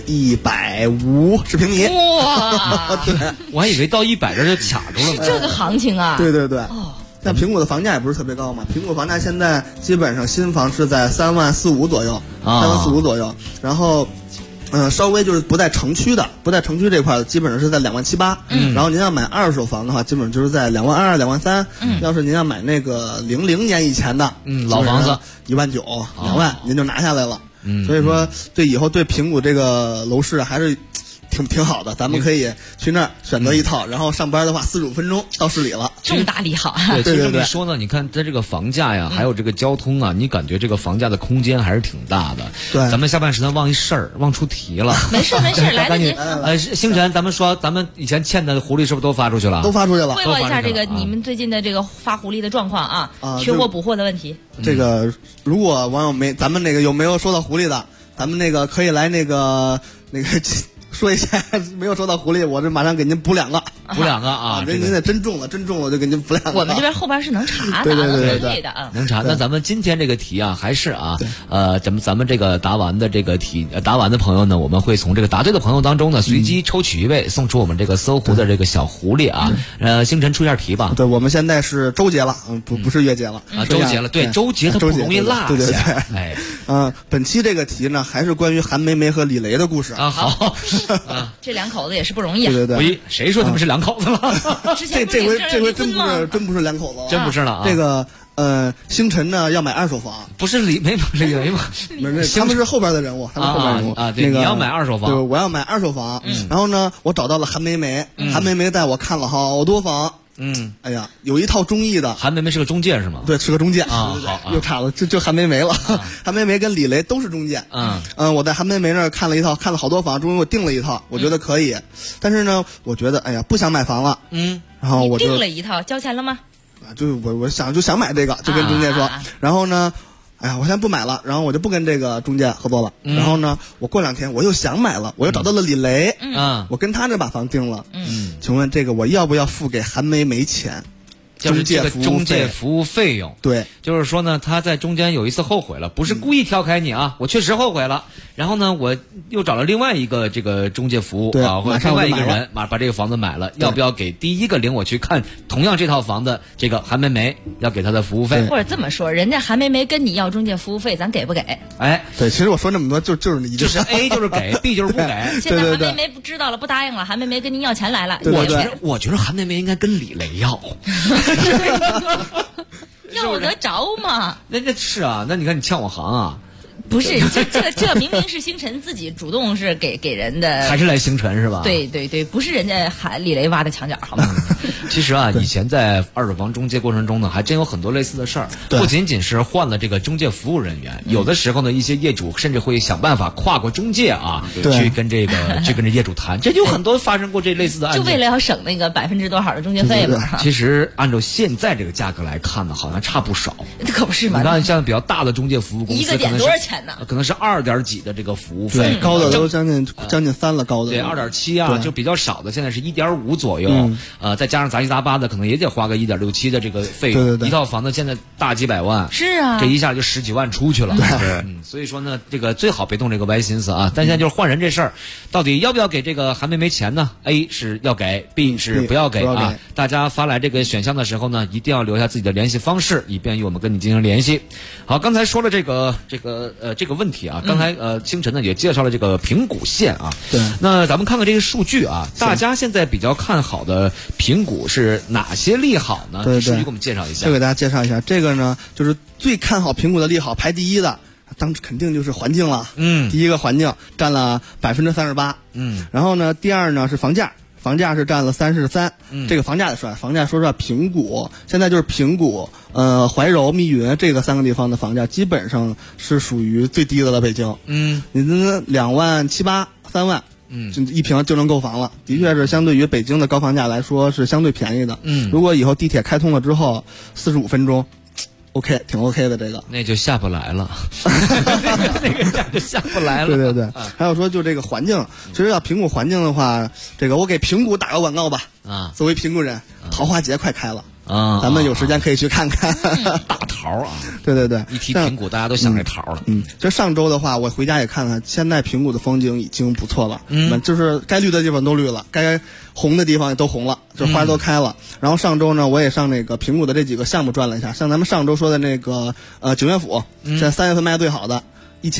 150平米。 哇！ 对， 我还以为到100这就卡住了呢。 是这个行情啊！ 对。像平谷的房价也不是特别高嘛，平谷房价现在基本上新房是在3万4、5左右，3万4、5左右，然后。稍微就是不在城区这块，基本上是在2万7、8。然后您要买二手房的话，基本上就是在2万2、2万3。要是您要买那个00年以前的， 老房子 1万9、2万，您就拿下来了。所以说，对以后对平谷这个楼市还是挺好的，咱们可以去那儿选择一套，然后上班的话45分钟到市里了， 重大利好。 对，其实这么说呢，你看在这个房价呀，还有这个交通啊，你感觉这个房价的空间还是挺大的。 对， 咱们下半时段忘出题了。 没事，来得及。 星辰，咱们说咱们以前欠的狐狸是不是都发出去了？ 都发出去了。 汇报一下这个你们最近的这个发狐狸的状况啊，缺货补货的问题。 这个如果网友咱们那个有没有收到狐狸的，咱们那个可以来那个。说一下，没有收到狐狸，我这马上给您补2个啊！您得真中了我就给您补2个。 我们这边后边是能查的， 对的啊， 能查。那咱们今天这个题啊，还是啊，咱们这个答完的这个题，答完的朋友呢，我们会从这个答对的朋友当中呢，随机抽取1位，送出我们这个搜狐的这个小狐狸啊。星辰出一下题吧。 对，我们现在是周节了，不是月节了啊，周节了。对，周节它不容易落下。 对。 哎， 本期这个题呢，还是关于韩梅梅和李雷的故事啊。好。 这2口子也是不容易啊！ 对， 谁说他们是2口子了？ 这回真不是2口子了， 真不是了啊！ 这个星辰呢要买二手房， 不是李梅吗？ 他们是后边的人物， 对，你要买二手房， 对，我要买二手房。然后呢，我找到了韩梅梅，韩梅梅带我看了好多房。哎呀，有一套中意的。 韩梅梅是个中介是吗？ 对，是个中介啊。好， 又差了，就韩梅梅了。韩梅梅跟李雷都是中介。我在韩梅梅那儿看了好多房，终于我定了一套，我觉得可以。但是呢，我觉得哎呀，不想买房了。然后我就定了一套，交钱了吗？ 就我想买这个，就跟中介说。然后呢，哎呀，我现在不买了，然后我就不跟这个中介合作了。然后呢，我过2天我又想买了，我又找到了李雷。我跟他这把房定了。请问这个我要不要付给韩梅梅钱？ 就是这个中介服务费用。 对， 就是说呢，他在中间有一次后悔了，不是故意挑开你啊，我确实后悔了。然后呢，我又找了另外一个这个中介服务啊，或者另外一个人把这个房子买了，要不要给第一个领我去看同样这套房子这个韩梅梅要给他的服务费？ 或者这么说，人家韩梅梅跟你要中介服务费，咱给不给？ 哎，对，其实我说那么多就是你就是 A 就是给，B 就是不给。 现在韩梅梅不知道了，不答应了，韩梅梅跟您要钱来了。 我觉得韩梅梅应该跟李雷要。 要得着吗？ 那是啊，那你看你呛我行啊？ 不是，这明明是星辰自己主动是给人的， 还是来星辰是吧？ 对对对，不是人家李雷挖的墙角，好吗？ 其实啊，以前在二手房中介过程中呢，还真有很多类似的事儿。不仅仅是换了这个中介服务人员，有的时候呢，一些业主甚至会想办法跨过中介啊，去跟这业主谈，这就很多发生过这类似的案件。 就为了要省那个%多少的中介费嘛。 其实按照现在这个价格来看呢，好像差不少。 可不是嘛？ 你看像比较大的中介服务公司， 一个点多少钱呢？ 可能是2点几的这个服务费， 高的都将近3了，高的对2.7啊，就比较少的现在是1.5左右，再加上杂七杂八的，可能也得花个1.6、7的这个费用。 对， 一套房子现在大几百万， 是啊， 这一下就10几万出去了。 对， 所以说呢，这个最好别动这个歪心思啊。但现在就是换人这事儿，到底要不要给这个韩梅梅钱呢 ？A 是要给 ，B 是不要给啊。大家发来这个选项的时候呢，一定要留下自己的联系方式，以便于我们跟你进行联系。好，刚才说了这个问题啊，刚才星辰呢也介绍了这个平谷线啊。 对， 那咱们看看这个数据啊，大家现在比较看好的平谷是哪些利好呢？ 对， 数据给我们介绍一下。 就给大家介绍一下，这个呢就是最看好平谷的利好排第一的，肯定就是环境了。第一个环境占了38%。然后呢，第二呢是房价是占了33%。这个房价说实话，平谷现在就是平谷、怀柔、密云这个3个地方的房价基本上是属于最低的了。北京，你的2万7、8、3万。就一平就能购房了，的确是相对于北京的高房价来说是相对便宜的。如果以后地铁开通了之后，45分钟，OK， 挺 OK 的这个。 那就下不来了，那个价就下不来了。 对，还有说就这个环境，其实要平谷环境的话，这个我给平谷打个广告吧。作为平谷人，桃花节快开了。咱们有时间可以去看看大桃啊！ 对， 一提平谷，大家都想这桃了。 这上周的话，我回家也看看，现在平谷的风景已经不错了。就是该绿的地方都绿了，该红的地方也都红了，就花都开了。然后上周呢，我也上那个平谷的这几个项目转了一下，像咱们上周说的那个九岳府，现在3月份卖的最好的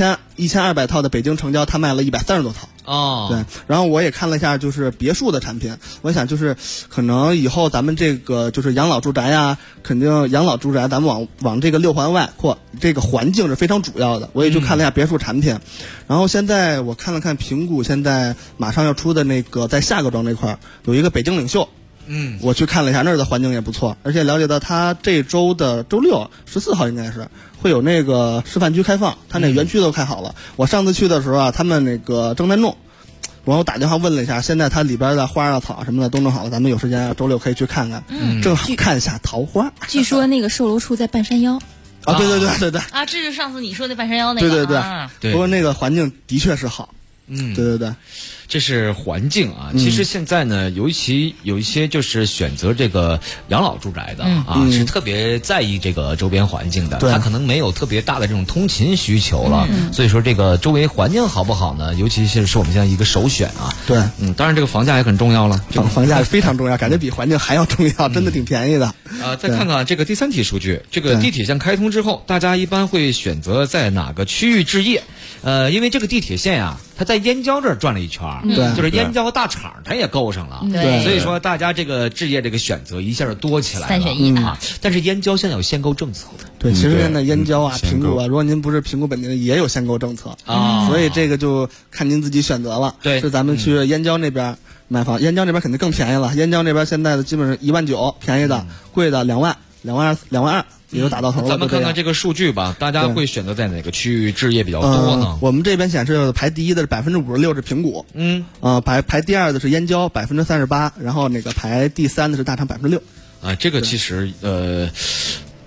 1200套的北京成交，他卖了130多套。对，然后我也看了一下，就是别墅的产品。我想就是可能以后咱们这个就是养老住宅呀，肯定养老住宅咱们往这个6环外扩，这个环境是非常主要的。我也去看了一下别墅产品，然后现在我看了看平谷现在马上要出的那个在夏各庄这块有一个北京领袖。我去看了一下那儿的环境也不错，而且了解到他这周的周6 14号应该是会有那个示范区开放，他那园区都开好了。我上次去的时候啊，他们那个正在弄，然后打电话问了一下，现在它里边的花啊草什么的都弄好了，咱们有时间周6可以去看看，正好看一下桃花。 据说那个售楼处在半山腰。 对啊，这是上次你说的半山腰那个。 对，不过那个环境的确是好。对， 这是环境啊。其实现在呢，尤其有一些就是选择这个养老住宅的是特别在意这个周边环境的，他可能没有特别大的这种通勤需求了，所以说这个周围环境好不好呢？尤其是我们现在一个首选啊。 对， 当然这个房价也很重要了， 房价非常重要，感觉比环境还要重要，真的挺便宜的。 再看看这个第3题数据，这个地铁线开通之后，大家一般会选择在哪个区域置业？因为这个地铁线啊，它在燕郊这儿转了一圈，就是燕郊大厂它也够上了，所以说大家这个置业这个选择一下就多起来了，3 选1 啊。但是燕郊现在有限购政策。 对，其实现在燕郊啊、平谷啊，如果您不是平谷本地的，也有限购政策所以这个就看您自己选择了。 对， 是咱们去燕郊那边买房，燕郊那边肯定更便宜了。燕郊那边现在的基本上1万9，便宜的，贵的2万、2万2也就打到头了。 咱们看看这个数据吧，大家会选择在哪个区域置业比较多呢？ 我们这边显示排第一的是56%是平谷，排第二的是燕郊38%，然后那个排第3的是大厂6%。 这个其实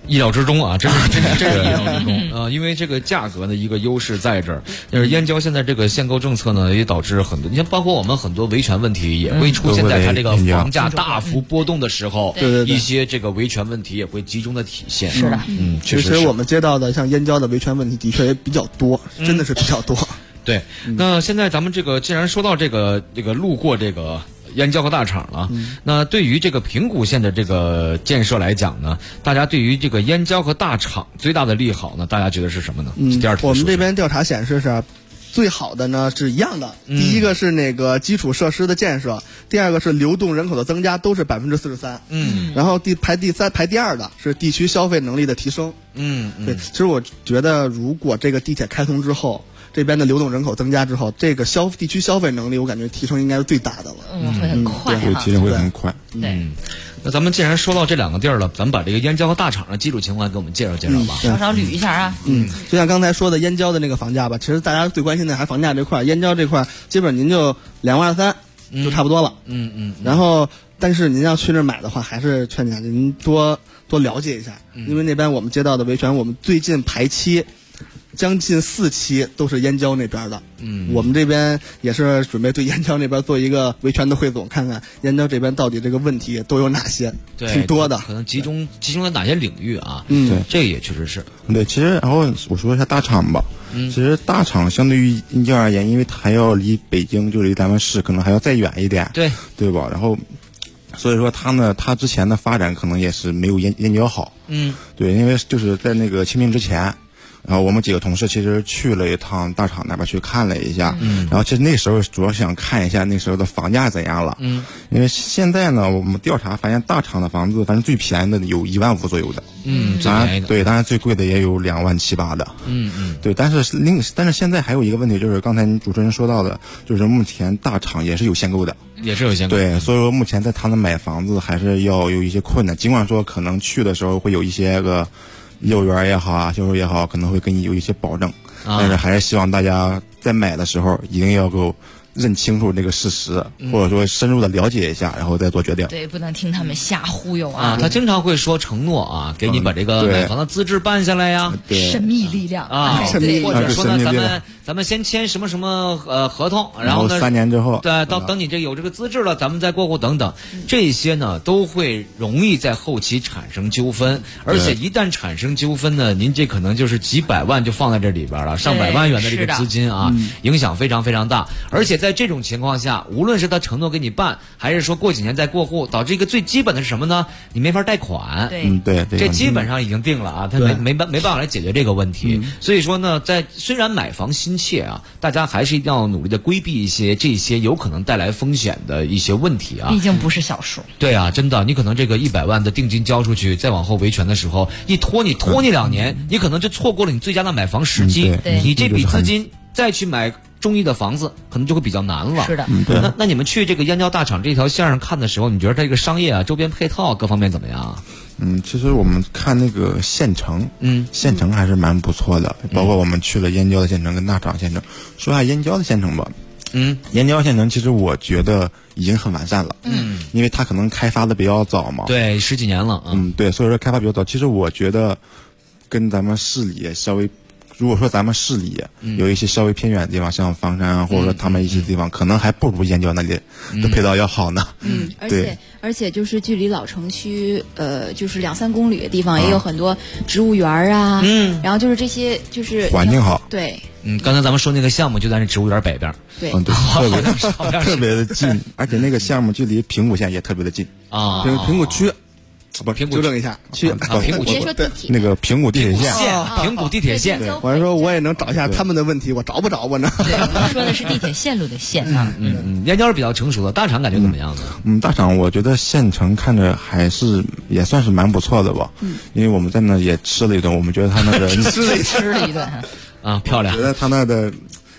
意料之中啊，这是这个意料之中因为这个价格的一个优势在这儿，就是燕郊现在这个限购政策呢，也导致很多，你像包括我们很多维权问题也会出现在它这个房价大幅波动的时候，一些这个维权问题也会集中的体现。 是的， 其实我们接到的像燕郊的维权问题的确也比较多，真的是比较多。 对，那现在咱们这个既然说到这个路过这个燕郊和大厂了，那对于这个平谷县的这个建设来讲呢，大家对于这个燕郊和大厂最大的利好呢，大家觉得是什么呢？第二题， 我们这边调查显示是最好的呢是一样的，第一个是那个基础设施的建设，第二个是流动人口的增加，都是43%。然后排第二的是地区消费能力的提升。对，其实我觉得如果这个地铁开通之后，这边的流动人口增加之后，这个地区消费能力，我感觉提升应该是最大的了。 会很快， 对，提升会很快。 对。 那咱们既然说到这两个地儿了，咱们把这个燕郊和大厂的基础情况给我们介绍介绍吧。 稍稍捋一下啊。 就像刚才说的燕郊的那个房价吧，其实大家最关心的还是房价这块，燕郊这块基本您就2万3就差不多了。然后，但是您要去那儿买的话，还是劝您多了解一下，因为那边我们接到的维权，我们最近排期将近4期都是燕郊那边的。我们这边也是准备对燕郊那边做一个维权的汇总，看看燕郊这边到底这个问题都有哪些，挺多的， 可能集中在哪些领域啊？ 对， 这也确实是。 对，其实然后我说一下大厂吧。其实大厂相对于燕郊而言，因为它还要离北京，就离咱们市可能还要再远一点，对吧？然后所以说它之前的发展可能也是没有燕郊好。对，因为就是在那个清明之前。然后我们几个同事其实去了一趟大厂那边去看了一下，然后其实那时候主要想看一下那时候的房价怎样了。因为现在呢，我们调查发现大厂的房子，反正最便宜的有1万5左右的。 最便宜的。 对，当然最贵的也有2万7、8的。对，但是现在还有一个问题，就是刚才主持人说到的，就是目前大厂也是有限购的。 也是有限购。 对，所以说目前在他们买房子还是要有一些困难，尽管说可能去的时候会有一些个。业务员也好啊，销售也好，可能会给你有一些保证，但是还是希望大家在买的时候一定要够认清楚这个事实，或者说深入的了解一下，然后再做决定。 对，不能听他们瞎忽悠啊！ 他经常会说承诺啊，给你把这个买房的资质办下来呀。 神秘力量啊，或者说呢，咱们先签什么什么合同，然后呢 3年之后， 对，等你这有这个资质了，咱们再过户等等，这些呢都会容易在后期产生纠纷，而且一旦产生纠纷呢，您这可能就是几百万就放在这里边了，上百万元的这个资金啊，影响非常非常大，而且在这种情况下，无论是他承诺给你办，还是说过几年再过户，导致一个最基本的是什么呢？你没法贷款。 对， 这基本上已经定了啊，他没办法来解决这个问题。所以说呢，虽然买房心切啊，大家还是一定要努力的规避一些这些有可能带来风险的一些问题啊。 毕竟不是小数。 对啊，真的，你可能这个100万的定金交出去，再往后维权的时候，你拖你2年，你可能就错过了你最佳的买房时机。你这笔资金再去买中意的房子可能就会比较难了。 是的。 那你们去这个燕郊大厂这条线上看的时候，你觉得这个商业啊、周边配套各方面怎么样啊？ 其实我们看那个县城，县城还是蛮不错的，包括我们去了燕郊的县城跟大厂县城。说下燕郊的县城吧，燕郊县城其实我觉得已经很完善了，因为它可能开发的比较早嘛， 对，10几年了， 对，所以说开发比较早。其实我觉得跟咱们市里稍微。如果说咱们市里有一些稍微偏远的地方，像房山啊，或者说他们一些地方，可能还不如燕郊那里的配套要好呢。 而且就是距离老城区就是2-3公里的地方，也有很多植物园啊。然后就是这些就是环境好。 对。 刚才咱们说那个项目就在那植物园北边。 对。 特别的近，而且那个项目距离平谷县也特别的近啊。 平谷区。不， 纠正一下， 平谷区那个平谷地铁线， 平谷地铁线。 我是说，我也能找一下他们的问题，我找不着我呢。 我说的是地铁线路的线啊。 燕郊是比较成熟的，大厂感觉怎么样呢？ 大厂我觉得县城看着还是也算是蛮不错的吧。因为我们在那也吃了一顿，我们觉得他那个吃了一顿啊，漂亮。 觉得他那的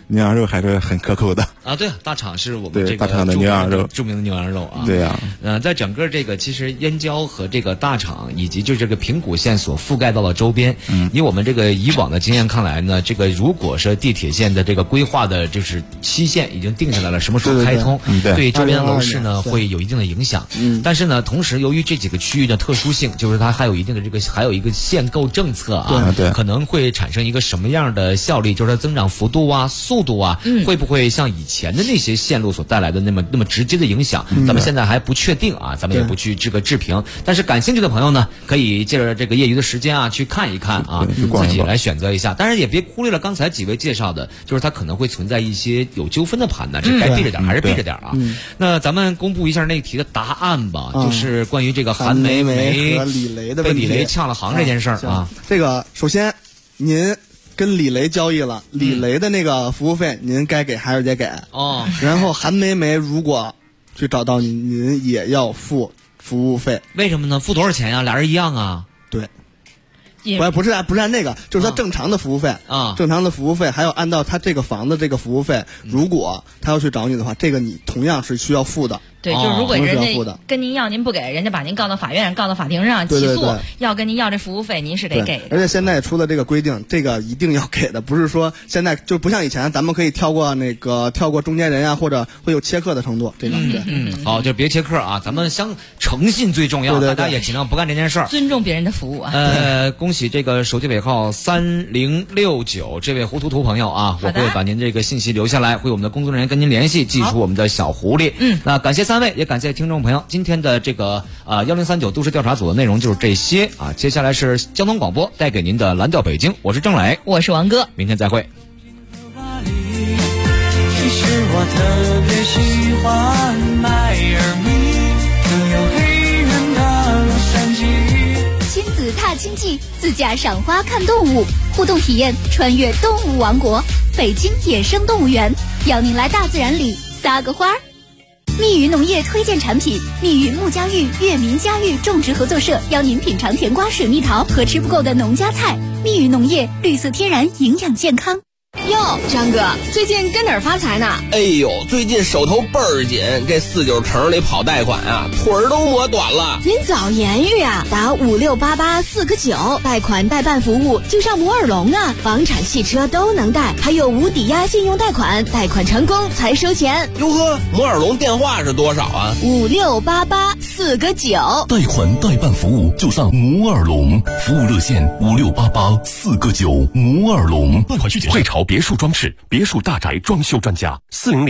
牛羊肉还是很可口的啊。对，大厂是我们这个大厂的牛羊肉， 著名的牛羊肉啊。 对呀， 在整个这个其实燕郊和这个大厂以及就这个平谷县所覆盖到的周边，以我们这个以往的经验看来呢，这个如果是地铁线的这个规划的就是期限已经定下来了，什么时候开通，对周边的楼市呢会有一定的影响。但是呢，同时由于这几个区域的特殊性，就是它还有一定的这个还有一个限购政策啊， 对， 可能会产生一个什么样的效力，就是它增长幅度啊、速度啊，会不会像以前的那些线路所带来的那么直接的影响？咱们现在还不确定啊，咱们也不去这个置评。但是感兴趣的朋友呢，可以借着这个业余的时间啊，去看一看啊，自己来选择一下。当然也别忽略了刚才几位介绍的，就是它可能会存在一些有纠纷的盘呢，这该避着点还是避着点啊。那咱们公布一下那题的答案吧，就是关于这个韩梅梅和李雷的被李雷抢了行这件事儿啊。 这个首先您跟李雷交易了，李雷的那个服务费您该给还是得给哦。 然后韩梅梅如果去找到您，您也要付服务费。 为什么呢？付多少钱呀？俩人一样啊。 对。不是按那个，就是他正常的服务费啊， 正常的服务费，还有按照他这个房的这个服务费，如果他要去找你的话，这个你同样是需要付的。 对，就是如果人家跟您要您不给，人家把您告到法院上、告到法庭上起诉，要跟您要这服务费，您是得给的。 而且现在出的这个规定，这个一定要给的，不是说现在就不像以前咱们可以跳过中间人啊，或者会有切客的程度。这个好，就别切客啊，咱们诚信最重要，大家也尽量不干这件事儿， 尊重别人的服务啊。 恭喜这个手机尾号3069这位糊涂朋友啊，我会把您这个信息留下来，会我们的工作人员跟您联系，寄出我们的小狐狸。那感谢3位，也感谢听众朋友，今天的这个1039都市调查组的内容就是这些啊。接下来是交通广播带给您的蓝调北京，我是郑磊， 我是王哥， 明天再会。 其实我特别喜欢迈尔密，更有黑人的洛杉矶。 亲子踏青记，自驾赏花看动物，互动体验穿越动物王国，北京野生动物园，邀您来大自然里撒个花儿。密语农业推荐产品，密语木家峪粤民家峪种植合作社邀您品尝甜瓜、水蜜桃和吃不够的农家菜。密语农业，绿色天然，营养健康。 哟，张哥，最近跟哪儿发财呢？ 哎呦，最近手头倍儿紧，这49城里跑贷款啊，腿儿都磨短了。 您早言语啊，打5688-4个9，贷款代办服务就上摩尔龙啊，房产、汽车都能贷，还有无抵押信用贷款，贷款成功才收钱。 哟呵，摩尔龙电话是多少啊 ？5688-4个9， 贷款代办服务就上摩尔龙，服务热线5688-4个9，摩尔龙。 贷款需简。汇潮别墅装饰，别墅大宅装修专家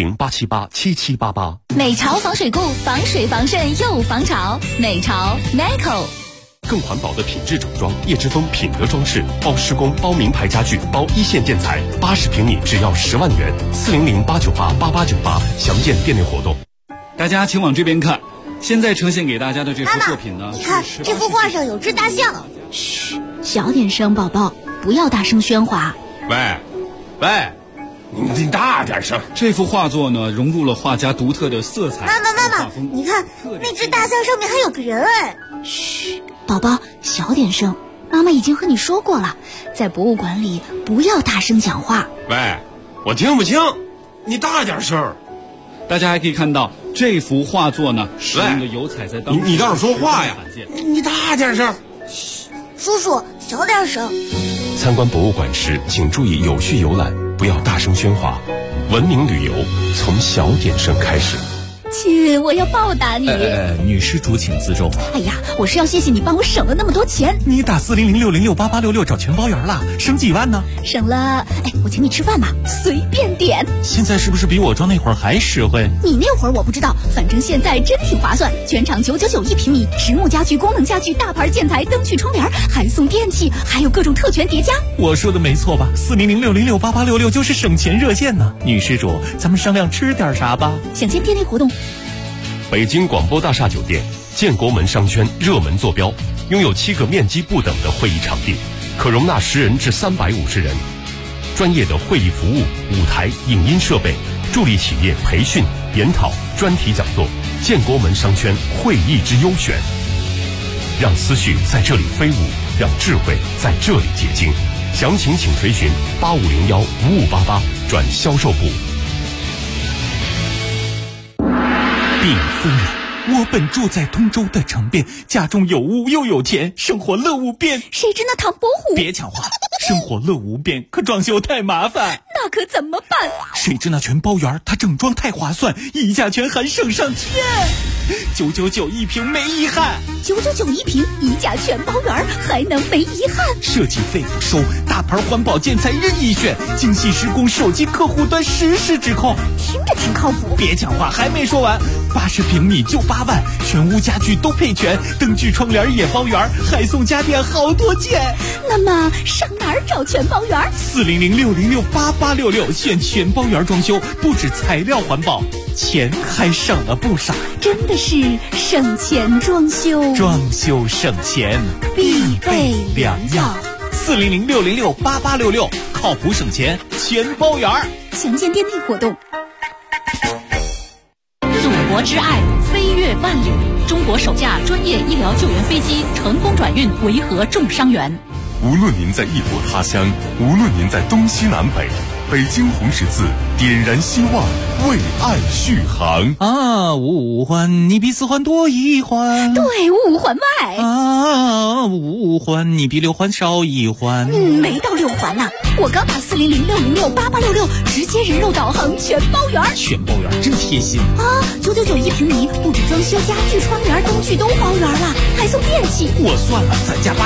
，400-878-7788。 美潮防水固，防水防渗又防潮。美潮 Meco。 更环保的品质整装，叶之峰品德装饰，包施工、包名牌家具、包一线建材，80平米只要10万元，400-898-8898，详见店内活动。 大家请往这边看，现在呈现给大家的这幅作品呢， 你看这幅画上有只大象。 嘘，小点声，宝宝，不要大声喧哗。 喂，你大点声！ 这幅画作呢，融入了画家独特的色彩。 妈妈，你看那只大象上面还有个人哎！ 嘘，宝宝，小点声。妈妈已经和你说过了，在博物馆里不要大声讲话。 喂，我听不清，你大点声。 大家还可以看到这幅画作呢，使用的油彩在当时你倒是说话呀！你大点声。 嘘，叔叔，小点声。 参观博物馆时，请注意有序游览，不要大声喧哗。文明旅游从小点声开始。 亲，我要报答你。 女施主请自重。 哎呀，我是要谢谢你帮我省了那么多钱。 你打400-606-8866找全包圆了，省几万呢？ 省了，我请你吃饭吧，随便点。 现在是不是比我装那会儿还实惠？ 你那会儿我不知道，反正现在真挺划算。全场999一平米，实木家具、功能家具、大牌建材、灯具、窗帘，还送电器，还有各种特权叠加。 我说的没错吧？400-606-8866就是省钱热线呢。女施主，咱们商量吃点啥吧？ 想见店内活动。 北京广播大厦酒店建国门商圈热门坐标，拥有7个面积不等的会议场地，可容纳10人至350人。专业的会议服务、舞台、影音设备，助力企业培训、研讨、专题讲座。建国门商圈会议之优选，让思绪在这里飞舞，让智慧在这里结晶。 详情请垂询8501-5588转销售部。 禀夫人，我本住在通州的城边，家中有屋又有田，生活乐无边。 谁知那唐伯虎？ 别抢话，生活乐无边，可装修太麻烦。 那可怎么办？ 谁知那全包园，它整装太划算，溢价权还省上天，999一平没遗憾。 999一平，溢价全包园，还能没遗憾？ 设计费不收，大牌环保建材任意选，精细施工，手机客户端实时指控， 听着挺靠谱。 别讲话，还没说完，80平米就8万，全屋家具都配全，灯具窗帘也包圆，还送家电好多件。 那么上哪儿找全包园？400-606-8866，选全包园装修，不止材料环保，钱还省了不少。真的是省钱装修， 装修省钱必备良药。 400-606-8866，靠谱省钱全包园。 详见店内活动。 祖国之爱，飞越万里。中国首架专业医疗救援飞机成功转运维和重伤员。 无论您在异国他乡，无论您在东西南北，北京红十字点燃希望，为爱续航。 啊，五环你比4环多1环， 对，5环外。 啊，5环你比6环少1环。 没到6环呢。我刚打400-606-8866，直接人肉导航全包圆。 全包圆真贴心啊！999一平米，不止装修家具、窗帘、灯具都包圆了，还送电器。 我算了，咱家